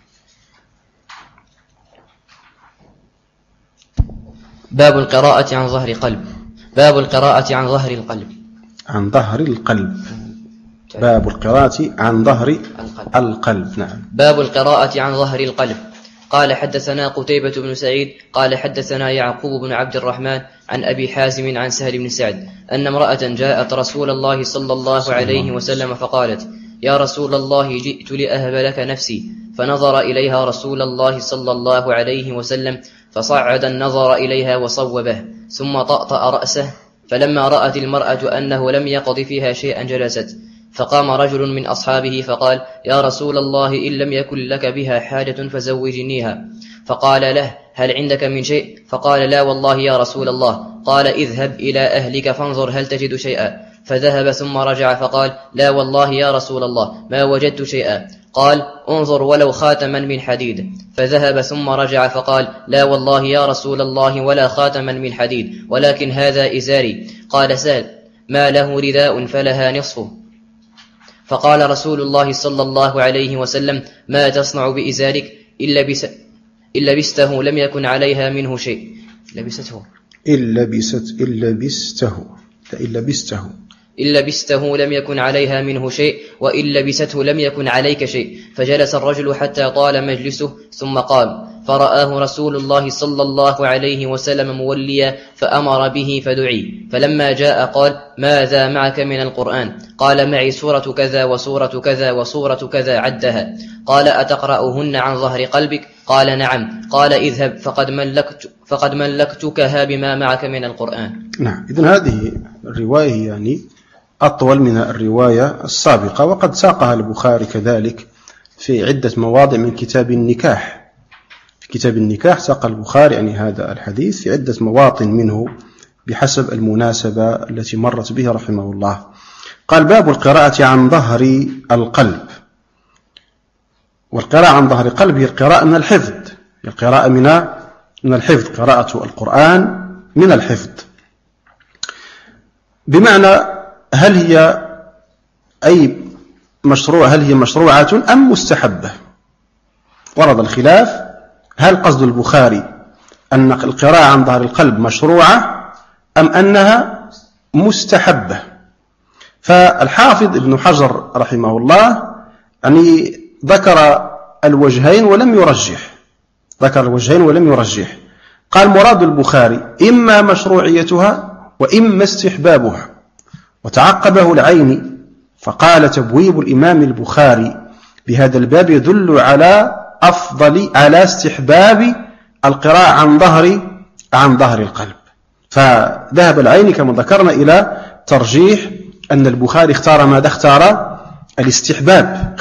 باب القراءة عن ظهر قلب. باب القراءة عن ظهر القلب. عن ظهر القلب. باب القراءة عن ظهر القلب. نعم. باب القراءة عن ظهر القلب. قال حدثنا قتيبة بن سعيد قال حدثنا يعقوب بن عبد الرحمن عن أبي حازم عن سهل بن سعد أن امرأة جاءت رسول الله صلى الله عليه وسلم فقالت: يا رسول الله، جئت لأهب لك نفسي. فنظر إليها رسول الله صلى الله عليه وسلم فصعد النظر إليها وصوبه، ثم طأطأ رأسه. فلما رأت المرأة أنه لم يقض فيها شيئا جلست. فقام رجل من أصحابه فقال: يا رسول الله، إن لم يكن لك بها حاجة فزوجنيها. فقال له: هل عندك من شيء؟ فقال: لا والله يا رسول الله. قال: اذهب إلى أهلك فانظر هل تجد شيئا. فذهب ثم رجع فقال: لا والله يا رسول الله، ما وجدت شيئا. قال: انظر ولو خاتما من حديد. فذهب ثم رجع فقال: لا والله يا رسول الله، ولا خاتما من حديد، ولكن هذا إزاري. قال سهل: ما له رداء فلها نصفه. فقال رسول الله صلى الله عليه وسلم: ما تصنع بإزارك؟ إن لبسته لم يكن عليها منه شيء. إن لبسته لم يكن عليها منه شيء، وإن لبسته لم يكن عليك شيء. فجلس الرجل حتى طال مجلسه ثم قام، فرآه رسول الله صلى الله عليه وسلم موليا فأمر به فدعي. فلما جاء قال: ماذا معك من القرآن؟ قال: معي سورة كذا وسورة كذا وسورة كذا، عدها. قال: أتقرأهن عن ظهر قلبك؟ قال: نعم. قال: اذهب فقد ملكتكها بما معك من القرآن. نعم. إذن هذه الرواية يعني أطول من الرواية السابقة، وقد ساقها البخاري كذلك في عدة مواضع من كتاب النكاح. في كتاب النكاح ساق البخاري يعني هذا الحديث في عدة مواطن منه بحسب المناسبة التي مرت به رحمه الله. قال: باب القراءة عن ظهر القلب. والقراءة عن ظهر القلب هي القراءة من الحفظ، القراءة من الحفظ، قراءة القرآن من الحفظ. بمعنى هل هي مشروعة أم مستحبة؟ ورد الخلاف، هل قصد البخاري أن القراءة عن ظهر القلب مشروعة أم أنها مستحبة؟ فالحافظ ابن حجر رحمه الله يعني ذكر الوجهين ولم يرجح. قال: مراد البخاري إما مشروعيتها وإما استحبابها. وتعقبه العيني فقال: تبويب الإمام البخاري بهذا الباب يدل على استحباب القراءة عن ظهر القلب. فذهب العيني كما ذكرنا إلى ترجيح أن البخاري اختار ماذا؟ اختار الاستحباب،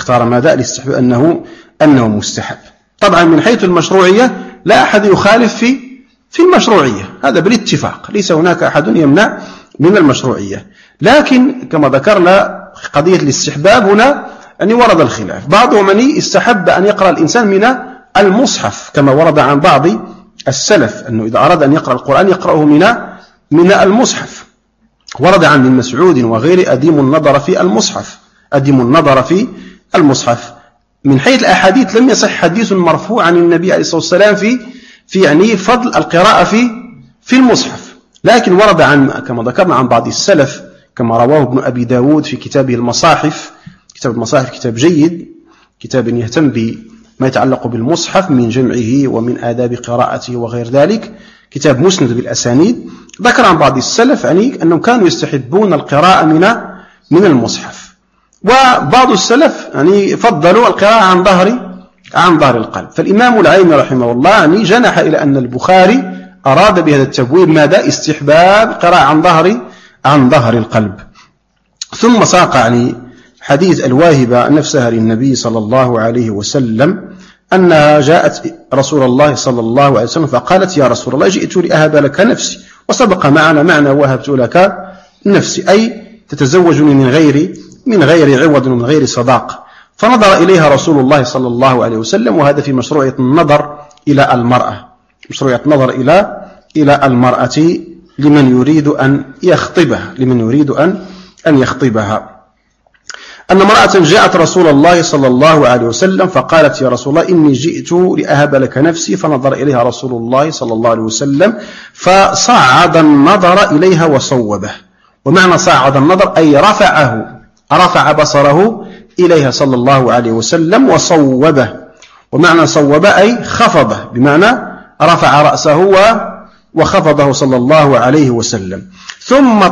أنه مستحب. طبعا من حيث المشروعية لا أحد يخالف في المشروعية، هذا بالاتفاق، ليس هناك أحد يمنع من المشروعية. لكن كما ذكرنا قضية الاستحباب هنا أن ورد الخلاف، بعضهم من استحب أن يقرأ الإنسان من المصحف كما ورد عن بعض السلف أنه إذا أراد أن يقرأ القرآن يقرأه من المصحف. ورد عن ابن مسعود وغيره: أديم النظر في المصحف. من حيث الأحاديث لم يصح حديث مرفوع عن النبي عليه الصلاة والسلام في يعني فضل القراءة في المصحف، لكن ورد كما ذكرنا عن بعض السلف كما رواه ابن أبي داود في كتابه المصاحف. كتاب المصاحف كتاب جيد، كتاب يهتم بما يتعلق بالمصحف من جمعه ومن آداب قراءته وغير ذلك، كتاب مسند بالأسانيد. ذكر عن بعض السلف يعني أنهم كانوا يستحبون القراءة من المصحف، وبعض السلف يعني فضلوا القراءة عن ظهر القلب. فالإمام العيني رحمه الله يعني جنح إلى أن البخاري أراد بهذا التبويب ماذا؟ استحباب قراءة عن ظهر القلب. ثم ساق يعني حديث الواهبة نفسها للنبي صلى الله عليه وسلم أنها جاءت رسول الله صلى الله عليه وسلم فقالت: يا رسول الله، جئت لأهب لك نفسي. وسبق معنا معنى وهبت لك نفسي، أي تتزوجني من غير عوض ومن غير صداق. فنظر إليها رسول الله صلى الله عليه وسلم، وهذا في مشروعية النظر إلى المرأة، مشروعية النظر إلى المرأة لمن يريد أن يخطبها، أن يخطبها. أن امرأة جاءت رسول الله صلى الله عليه وسلم فقالت: يا رسول الله إني جئت لأهب لك نفسي. فنظر إليها رسول الله صلى الله عليه وسلم فصعد النظر إليها وصوبه. ومعنى صعد النظر أي رفع بصره إليها صلى الله عليه وسلم وصوبه. ومعنى صوبه أي خفضه، بمعنى رفع رأسه وخفضه صلى الله عليه وسلم. ثم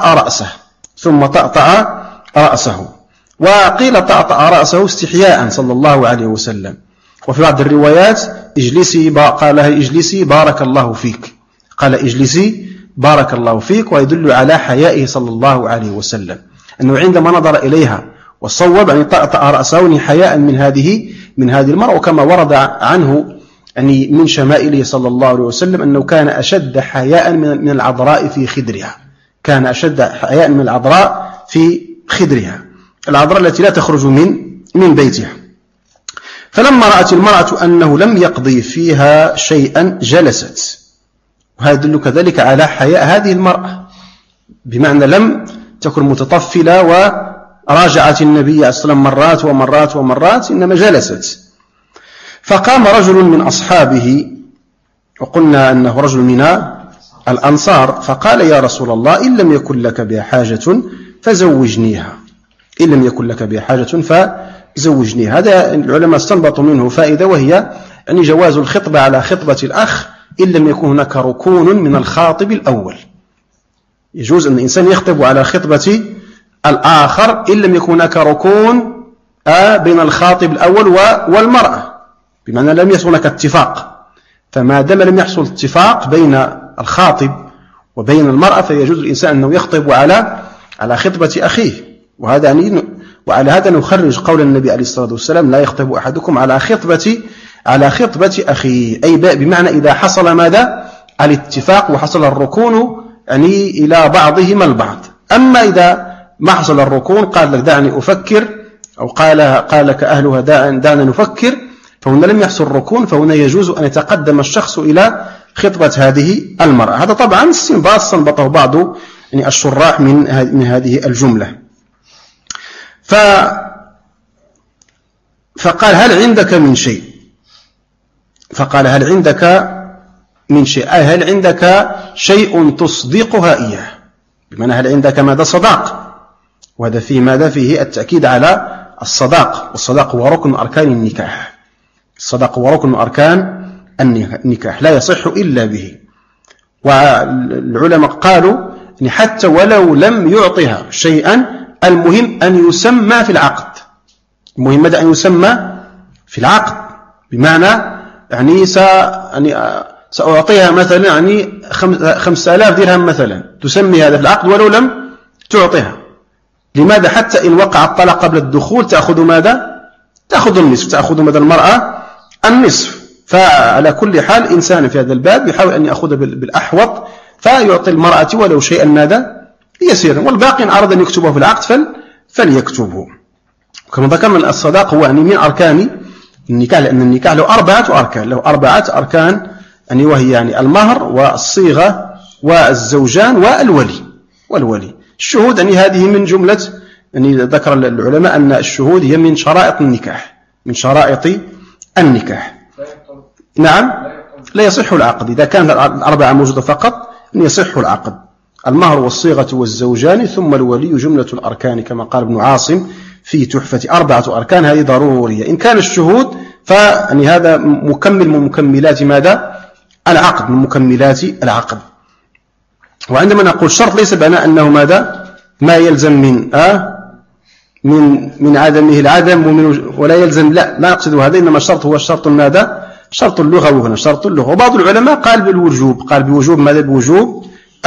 طأطأ رأسه. وقيل طأطأ رأسه استحياء صلى الله عليه وسلم. وفي بعض الروايات قال لها اجلسي بارك الله فيك، قال اجلسي بارك الله فيك، ويدل على حيائه صلى الله عليه وسلم، أنه عندما نظر إليها وصوب أن طأطأ رأسه حياء من هذه المرأة. وكما ورد عنه يعني من شمائله صلى الله عليه وسلم أنه كان أشد حياء من العذراء في خدرها، كان أشد حياء من العذراء في خدرها، العذراء التي لا تخرج من بيتها. فلما رأت المرأة أنه لم يقضي فيها شيئا جلست. وهذا يدل كذلك على حياء هذه المرأة، بمعنى لم تكن متطفلة وراجعت النبي عليه الصلاة والسلام مرات، إنما جلست. فقام رجل من أصحابه، وقلنا أنه رجل من الأنصار، فقال: يا رسول الله إن لم يكن لك بها حاجة فزوجنيها، إن لم يكن لك بها حاجة فزوجنيها. هذا العلماء استنبطوا منه فائدة، وهي يعني جواز الخطبة على خطبة الأخ إن لم يكن هناك ركون من الخاطب الأول. يجوز أن الإنسان يخطب على خطبة الآخر إن لم يكن هناك ركون بين الخاطب الأول والمرأة، بمعنى لم يحصل هناك اتفاق. فما دام لم يحصل اتفاق بين الخاطب وبين المرأة فيجوز الإنسان أنه يخطب على خطبة أخيه. وهذا يعني وعلى هذا نخرج قول النبي عليه الصلاة والسلام: لا يخطب أحدكم على خطبة أخيه، أي بمعنى إذا حصل ماذا؟ الاتفاق وحصل الركون يعني إلى بعضهما البعض. أما إذا ما حصل الركون، قال لك دعني أفكر، أو قال لك أهلها دعنا نفكر، فهنا لم يحصل الركون، فهنا يجوز أن يتقدم الشخص إلى خطبة هذه المرأة. هذا طبعا استنبطه بعض يعني الشراح من هذه الجملة. فقال: هل عندك من شيء؟ فقال: هل عندك من شيء؟ أي هل عندك شيء تصدقها إياه؟ بمعنى هل عندك ماذا؟ صداق. وهذا فيه ماذا؟ فيه التأكيد على الصداق، والصداق هو ركن أركان النكاح. الصداق هو ركن أركان النكاح، لا يصح إلا به. والعلماء قالوا إن حتى ولو لم يعطها شيئا، المهم أن يسمى في العقد. المهم ماذا؟ أن يسمى في العقد، بمعنى يعني سأعطيها مثلا يعني 5000 درهم مثلا، تسمي هذا في العقد ولو لم تعطيها. لماذا؟ حتى إن وقع الطلاق قبل الدخول تأخذ ماذا؟ تأخذ النصف، تأخذ ماذا المرأة؟ النصف. فعلى كل حال إنسان في هذا الباب يحاول أن يأخذ بالأحوط، فيعطي المرأة ولو شيئا ماذا؟ يسيرا، والباقي إن أراد أن يكتبه في العقد فليكتبه. كما ذكرنا الصداق هو يعني من أركان النكاح، لأن النكاح له 4 أركان، له 4 أركان يعني، وهي يعني المهر والصيغة والزوجان والولي. الشهود يعني هذه من جملة يعني ذكر العلماء أن الشهود هي من شرائط النكاح. نعم، لا يصح العقد إذا كان 4 موجودة فقط، أن يصح العقد. المهر والصيغة والزوجان ثم الولي جملة الأركان، كما قال ابن عاصم في تحفة: 4 أركان هذه ضرورية. إن كان الشهود فيعني هذا مكمل من مكملات ماذا؟ العقد، من مكملات العقد. وعندما نقول شرط ليس بمعنى أنه ماذا؟ ما يلزم من عدمه العدم ولا يلزم، لا نقصد هذا، إنما الشرط هو الشرط ماذا؟ شرط اللغة. وهنا شرط اللغة. وبعض العلماء قال بوجوب ماذا؟ بوجوب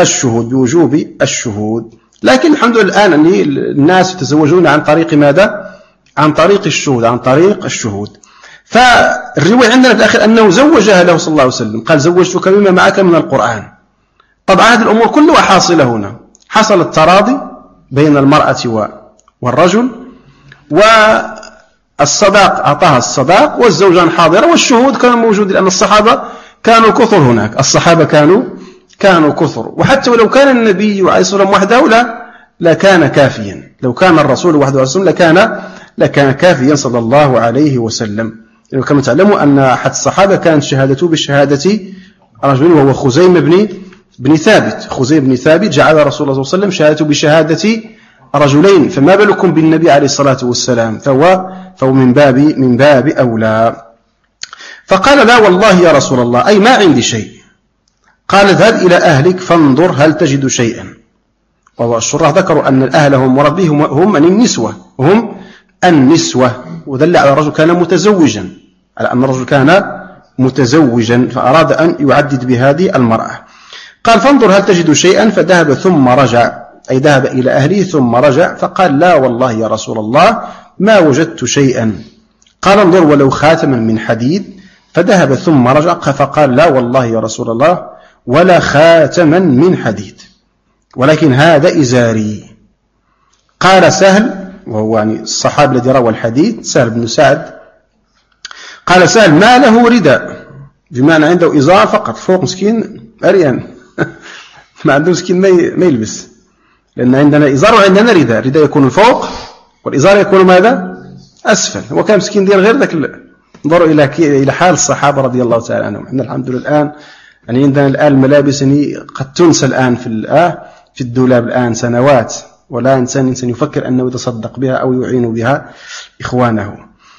الشهود. لكن الحمد لله الآن أن الناس يتزوجون عن طريق ماذا؟ عن طريق الشهود. فالرواية عندنا في الآخر أنه زوجها له صلى الله عليه وسلم، قال: زوجتك بما معك من القرآن. طبعا هذه الأمور كلها حاصلة هنا، حصل التراضي بين المرأة والرجل، الصداق، أعطاها الصداق والزوجان حاضرة والشهود كانوا موجودين، لأن الصحابة كانوا كثر هناك، الصحابة كانوا كثر. وحتى ولو كان النبي عليه الصلاة والسلام وحده لكان كافيا، لو كان الرسول وحده عليه الصلاة والسلام لكان كافيا صلى الله عليه وسلم. يعني كما تعلموا أن أحد الصحابة كانت شهادته بشهادة رجل وهو خزيمة بن ثابت. خزيمة بن ثابت جعل رسول الله صلى الله عليه وسلم شهادته بشهادة رجلين، فما بالكم بالنبي عليه الصلاة والسلام، فهو من باب أولى. فقال لا والله يا رسول الله، أي ما عندي شيء. قال اذهب إلى أهلك فانظر هل تجد شيئا. والشراح ذكروا أن الأهل هم مربيه هم النسوة، ودل على الرجل كان متزوجا، على أن الرجل كان متزوجا فأراد أن يعدد بهذه المرأة. قال فانظر هل تجد شيئا، فذهب ثم رجع، أي ذهب إلى أهله ثم رجع، فقال لا والله يا رسول الله ما وجدت شيئا. قال انظر ولو خاتما من حديد، فذهب ثم رجع فقال لا والله يا رسول الله ولا خاتما من حديد، ولكن هذا إزاري. قال سهل، وهو يعني الصحابي الذي روى الحديث سهل بن سعد، قال سهل ما له رداء، بمعنى عنده إزار فقط فوق، مسكين أريان ما عنده مسكين ما يلبس، لأن عندنا إزار وعندنا رداء، الرداء يكون فوق والإزار يكون ماذا؟ أسفل. هو كان مسكين ديال غير ذاك. انظروا إلى حال الصحابة رضي الله تعالى عنهم. احنا الحمد لله الآن يعني عندنا الآن الملابس يعني قد تنسى الآن في الدولاب الآن سنوات، ولا إنسان يفكر أنه يتصدق بها أو يعين بها إخوانه.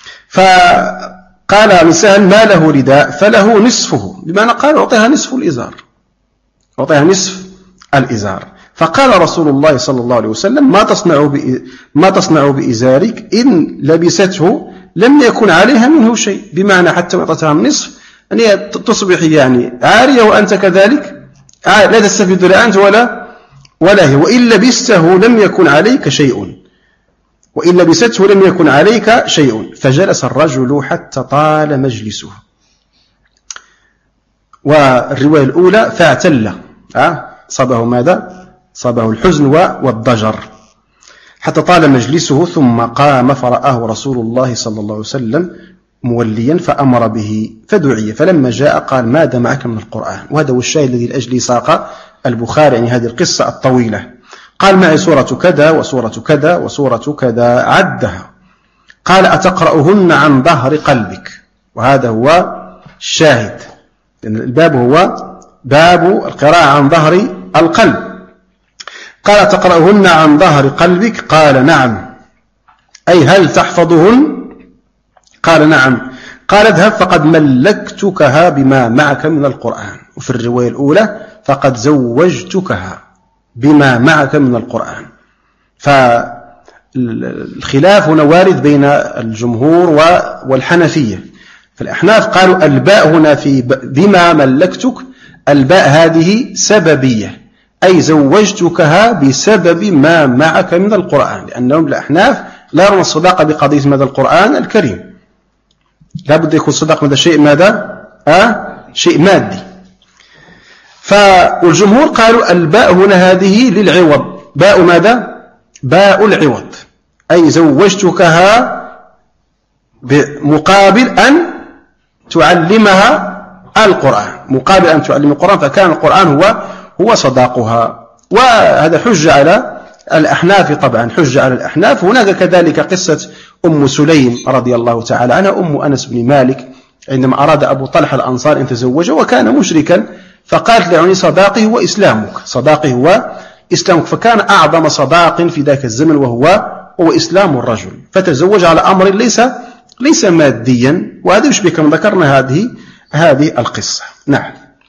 فقال عن سهل ما له رداء فله نصفه، بمعنى قال أعطيها نصف الإزار، أعطيها نصف الإزار. فقال رسول الله صلى الله عليه وسلم ما تصنع بإزارك إن لبسته لم يكن عليها منه شيء، بمعنى حتى أعطتها النصف أن هي تصبح يعني عارية وأنت كذلك لا تستفيد لا أنت ولا هي، وإن لبسته لم يكن عليك شيء، وإن لبسته لم يكن عليك شيء. فجلس الرجل حتى طال مجلسه. والرواية الأولى فاعتل، صابه ماذا؟ صابه الحزن والضجر حتى طال مجلسه، ثم قام فرآه رسول الله صلى الله عليه وسلم موليا فأمر به فدعي، فلما جاء قال ماذا معك من القرآن؟ وهذا هو الشاهد الذي لأجله ساق البخاري يعني هذه القصة الطويلة. قال معي سورة كذا وسورة كذا وسورة كذا، عدها. قال أتقرأهن عن ظهر قلبك؟ وهذا هو الشاهد، لأن الباب هو باب القراءة عن ظهر القلب. قال أتقرأهن عن ظهر قلبك؟ قال نعم، أي هل تحفظهن؟ قال نعم. قال اذهب فقد ملكتكها بما معك من القرآن. وفي الرواية الأولى فقد زوجتكها بما معك من القرآن. فالخلاف هنا وارد بين الجمهور والحنفية. فالأحناف قالوا الباء هنا في بما ملكتك، الباء هذه سببية، أي زوجتكها بسبب ما معك من القرآن، لأنهم الأحناف لا يرون الصداقة بقضية ماذا؟ القرآن الكريم. لا بد يكون صداق ماذا؟ شيء ماذا؟ شيء مادي. والجمهور قالوا الباء هنا هذه للعوض، باء ماذا؟ باء العوض، أي زوجتكها مقابل أن تعلمها القرآن، مقابل أن تعلم القرآن، فكان القرآن هو صداقها. وهذا حجة على الأحناف، طبعا حجة على الأحناف. هناك كذلك قصة أم سليم رضي الله تعالى عنها، أم أنس بن مالك، عندما أراد أبو طلحة الأنصار أن يتزوجه وكان مشركا، فقالت له صداقي هو إسلامك، صداقي هو إسلامك، فكان أعظم صداق في ذاك الزمن وهو إسلام الرجل، فتزوج على أمر ليس ماديا. وهذا يشبه كما ذكرنا هذه القصة. نعم.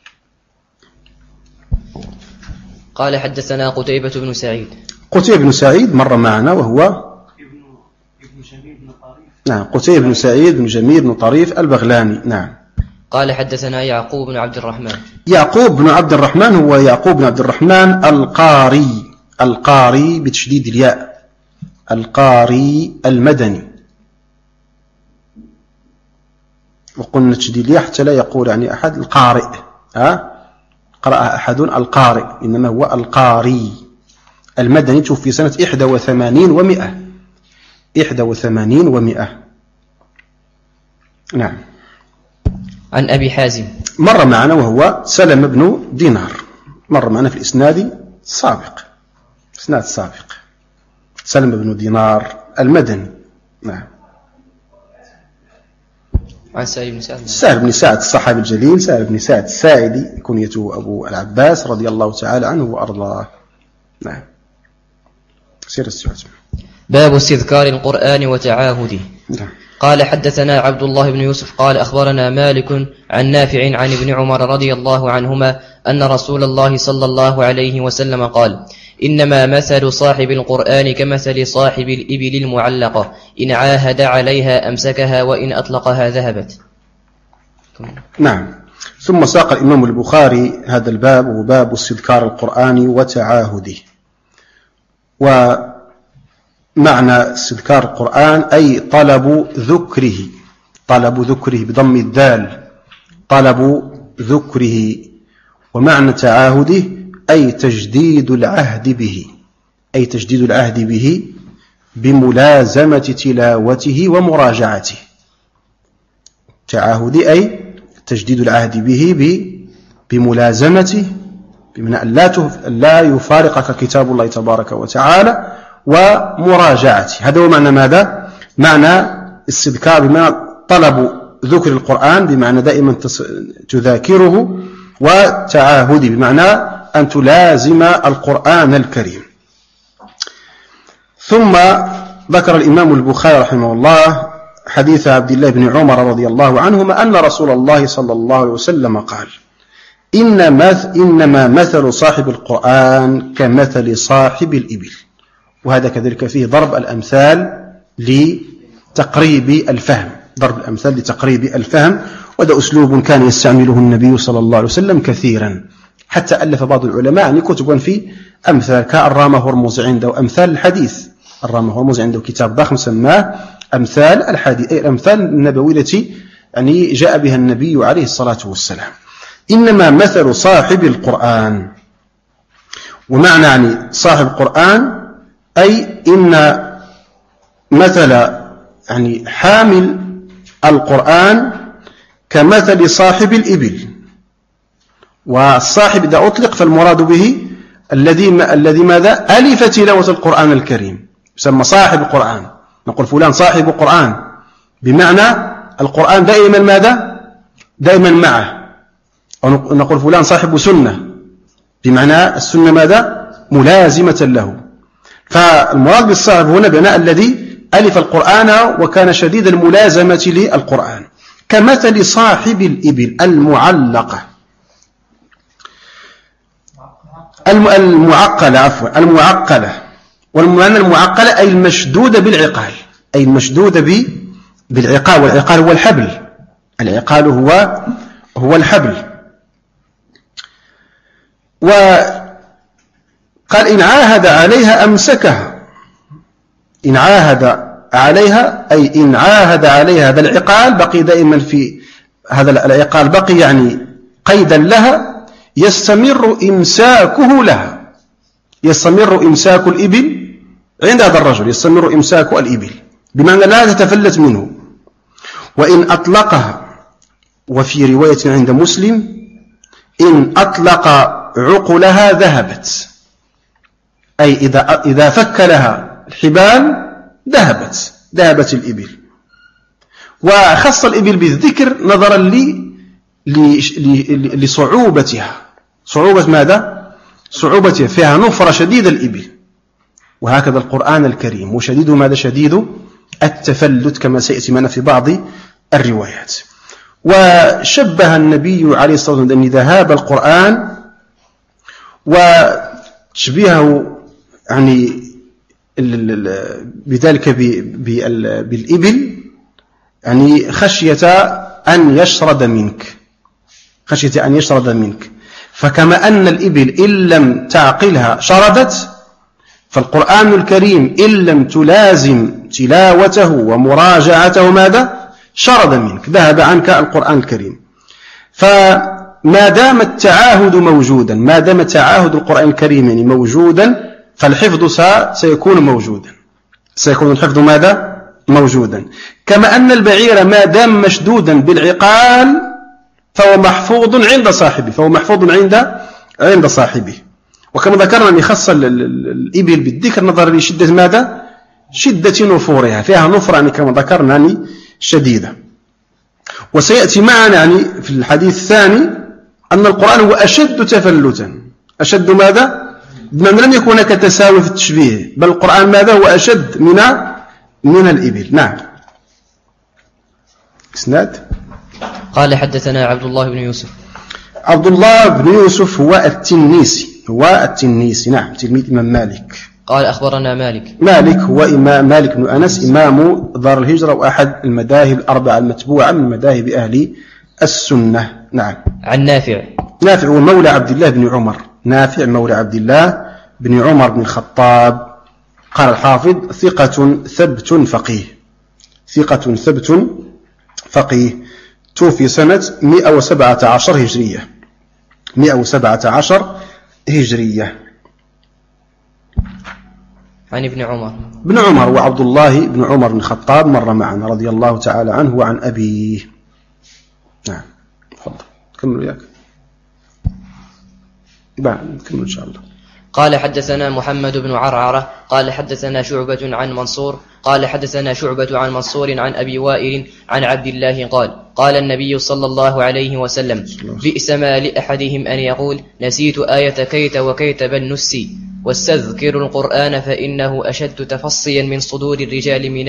قال حدثنا قتيبة بن سعيد. قتيبة بن سعيد مر معنا، وهو ابن جميل بن طريف. نعم، قتيبة بن سعيد بن جميل بن طريف البغلاني. نعم. قال حدثنا يعقوب بن عبد الرحمن. يعقوب بن عبد الرحمن هو يعقوب بن عبد الرحمن القاري بتشديد الياء، القاري المدني. وقلنا تشديد الياء حتى لا يقول يعني أحد القارئ، قرأ أحد القارئ، إنما هو القاري المدني، توفي سنة 81 و100. نعم. عن أبي حازم مر معنا وهو سلم بن دينار، مر معنا في الإسناد السابق، إسناد السابق، سلم بن دينار المدني. نعم. عن سهل بن سعد، سهل بن سعد الصحابي الجليل، سهل بن سعد الساعدي، كنيته أبو العباس رضي الله تعالى عنه وأرضاه. نعم. سير السؤال. باب استذكار القرآن وتعاهده. نعم. قال حدثنا عبد الله بن يوسف قال أخبرنا مالك عن نافع عن ابن عمر رضي الله عنهما أن رسول الله صلى الله عليه وسلم قال: إنما مثل صاحب القرآن كمثل صاحب الإبل المعلقة، إن عاهد عليها أمسكها وإن أطلقها ذهبت. نعم. ثم ساق الإمام البخاري هذا الباب، وباب استذكار القرآن وتعاهده. ومعنى استذكار القرآن أي طلب ذكره، طلب ذكره بضم الدال، طلب ذكره. ومعنى تعاهده أي تجديد العهد به، أي تجديد العهد به بملازمة تلاوته ومراجعته. تعاهد أي تجديد العهد به بملازمته، بمعنى أن لا يفارقك كتاب الله تبارك وتعالى، ومراجعته. هذا هو معنى ماذا؟ معنى استذكار، بمعنى طلب ذكر القرآن، بمعنى دائما تذاكره، وتعاهده بمعنى أن تلازم القرآن الكريم. ثم ذكر الإمام البخاري رحمه الله حديث عبد الله بن عمر رضي الله عنهما أن رسول الله صلى الله عليه وسلم قال: إنما مثل صاحب القرآن كمثل صاحب الإبل. وهذا كذلك فيه ضرب الأمثال لتقريب الفهم، ضرب الأمثال لتقريب الفهم. وهذا أسلوب كان يستعمله النبي صلى الله عليه وسلم كثيرا، حتى ألف بعض العلماء يعني كتبا في أمثال، كالرامة هرمز عنده أمثال الحديث، الرامة هرمز عنده كتاب ضخم سماه أمثال الحديث، أي الأمثال النبوية التي يعني جاء بها النبي عليه الصلاة والسلام. إنما مثل صاحب القرآن، ومعنى يعني صاحب القرآن أي إن مثل يعني حامل القرآن كمثل صاحب الإبل. والصاحب إذا أطلق فالمراد به الذي ماذا؟ ألف تلاوة القرآن الكريم، يسمى صاحب القرآن. نقول فلان صاحب القرآن، بمعنى القرآن دائما ماذا؟ دائما معه. أو نقول فلان صاحب سنة، بمعنى السنة ماذا؟ ملازمة له. فالمراد بالصاحب هنا بمعنى الذي ألف القرآن وكان شديد الملازمة للقرآن. كمثل صاحب الإبل المعلقة، المعقلة، عفوا المعقلة. والمعنى المعقلة أي المشدودة بالعقال، أي المشدودة بالعقال. والعقال هو الحبل، العقال هو الحبل. وقال إن عاهد عليها أمسكها، إن عاهد عليها أي إن عاهد عليها هذا العقال بقي دائما في هذا العقال، بقي يعني قيدا لها، يستمر إمساكه لها، يستمر إمساك الإبل عند هذا الرجل، يستمر إمساك الإبل بمعنى لا تتفلت منه. وإن أطلقها، وفي رواية عند مسلم إن أطلق عقلها ذهبت، أي إذا فك لها الحبال ذهبت الإبل. وخص الإبل بالذكر نظرا لصعوبتها. صعوبة ماذا؟ صعوبتها، فيها نفرة شديد الإبل. وهكذا القرآن الكريم، وشديد ماذا؟ شديد التفلت، كما سيأتي معنا في بعض الروايات. وشبه النبي عليه الصلاة والسلام أن ذهاب القرآن وتشبيهه يعني بذلك بالإبل، يعني خشية أن يشرد منك، فكما أن الإبل إن لم تعقلها شردت، فالقرآن الكريم إن لم تلازم تلاوته ومراجعته ماذا؟ شرد منك، ذهب عنك القرآن الكريم. فما دام التعاهد موجودا، ما دام تعاهد القرآن الكريم يعني موجودا، فالحفظ سيكون موجودا، سيكون الحفظ ماذا؟ موجودا. كما أن البعير ما دام مشدودا بالعقال فهو محفوظ عند صاحبه، عند صاحبه. وكما ذكرنا أن يخص الإبل بالذكر نظرا لشدة ماذا؟ شدة نفورها، فيها نفرة يعني كما ذكرنا يعني شديدة. وسيأتي معنا يعني في الحديث الثاني أن القرآن هو أشد تفلتا. أشد ماذا؟ بمعنى لم يكن هناك تساوي في التشبيه، بل القرآن ماذا؟ هو أشد من الإبل. نعم. إسناد. قال حدثنا عبد الله بن يوسف. عبد الله بن يوسف هو التنيسي. نعم، تلميذ الإمام مالك. قال أخبرنا مالك هو إمام مالك بن أنس، إمام دار الهجرة وأحد المذاهب الأربعة المتبوعة من مذاهب أهل السنة. نعم. عن نافع هو مولى عبد الله بن عمر. نافع مولى عبد الله بن عمر بن الخطاب. قال الحافظ ثقة ثبت فقيه. توفي سنة 117 هجرية. 117 هجرية. عن ابن عمر وعبد الله بن عمر بن الخطاب مر معنا رضي الله تعالى عنه وعن أبيه. نعم. تفضل كمل وياك. نكمل إن شاء الله. قال حدثنا محمد بن عرعرة قال حدثنا شعبة عن منصور قال حدثنا شعبة عن منصور عن أبي وائل عن عبد الله قال النبي صلى الله عليه وسلم بئس ما لأحدهم أن يقول نسيت آية كيت وكيت بل نسي واستذكر القرآن فإنه أشد تفصيا من صدور الرجال من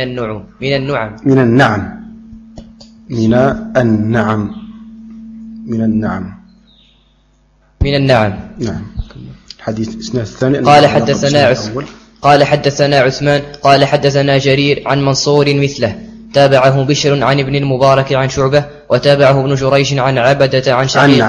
النعم. نعم. حديث إسناد الثاني. قال حدثنا عثمان قال حدثنا جرير عن منصور مثله تابعه بشر عن ابن المبارك عن شعبة وتابعه ابن جريش عن عبدة عن شقيق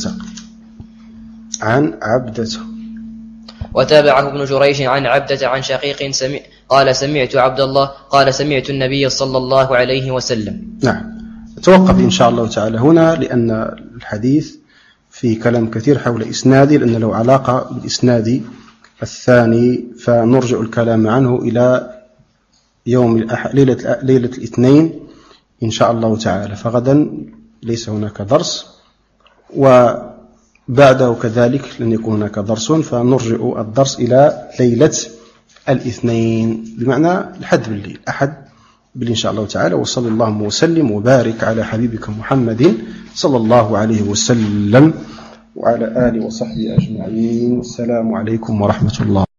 وتابعه ابن جريش عن عبدة عن شقيق قال سمعت عبد الله قال سمعت النبي صلى الله عليه وسلم. نعم. توقف إن شاء الله تعالى هنا لأن الحديث في كلام كثير حول إسنادي، لأن له علاقة بالإسناد الثاني، فنرجع الكلام عنه إلى يوم ليلة الاثنين إن شاء الله تعالى. فغدا ليس هناك درس، وبعده كذلك لن يكون هناك درس، فنرجع الدرس إلى ليلة الاثنين بمعنى الحد بالليل، أحد بالليل إن شاء الله تعالى. وصلى الله وسلم وبارك على حبيبك محمد صلى الله عليه وسلم وعلى آله وصحبه أجمعين. السلام عليكم ورحمة الله.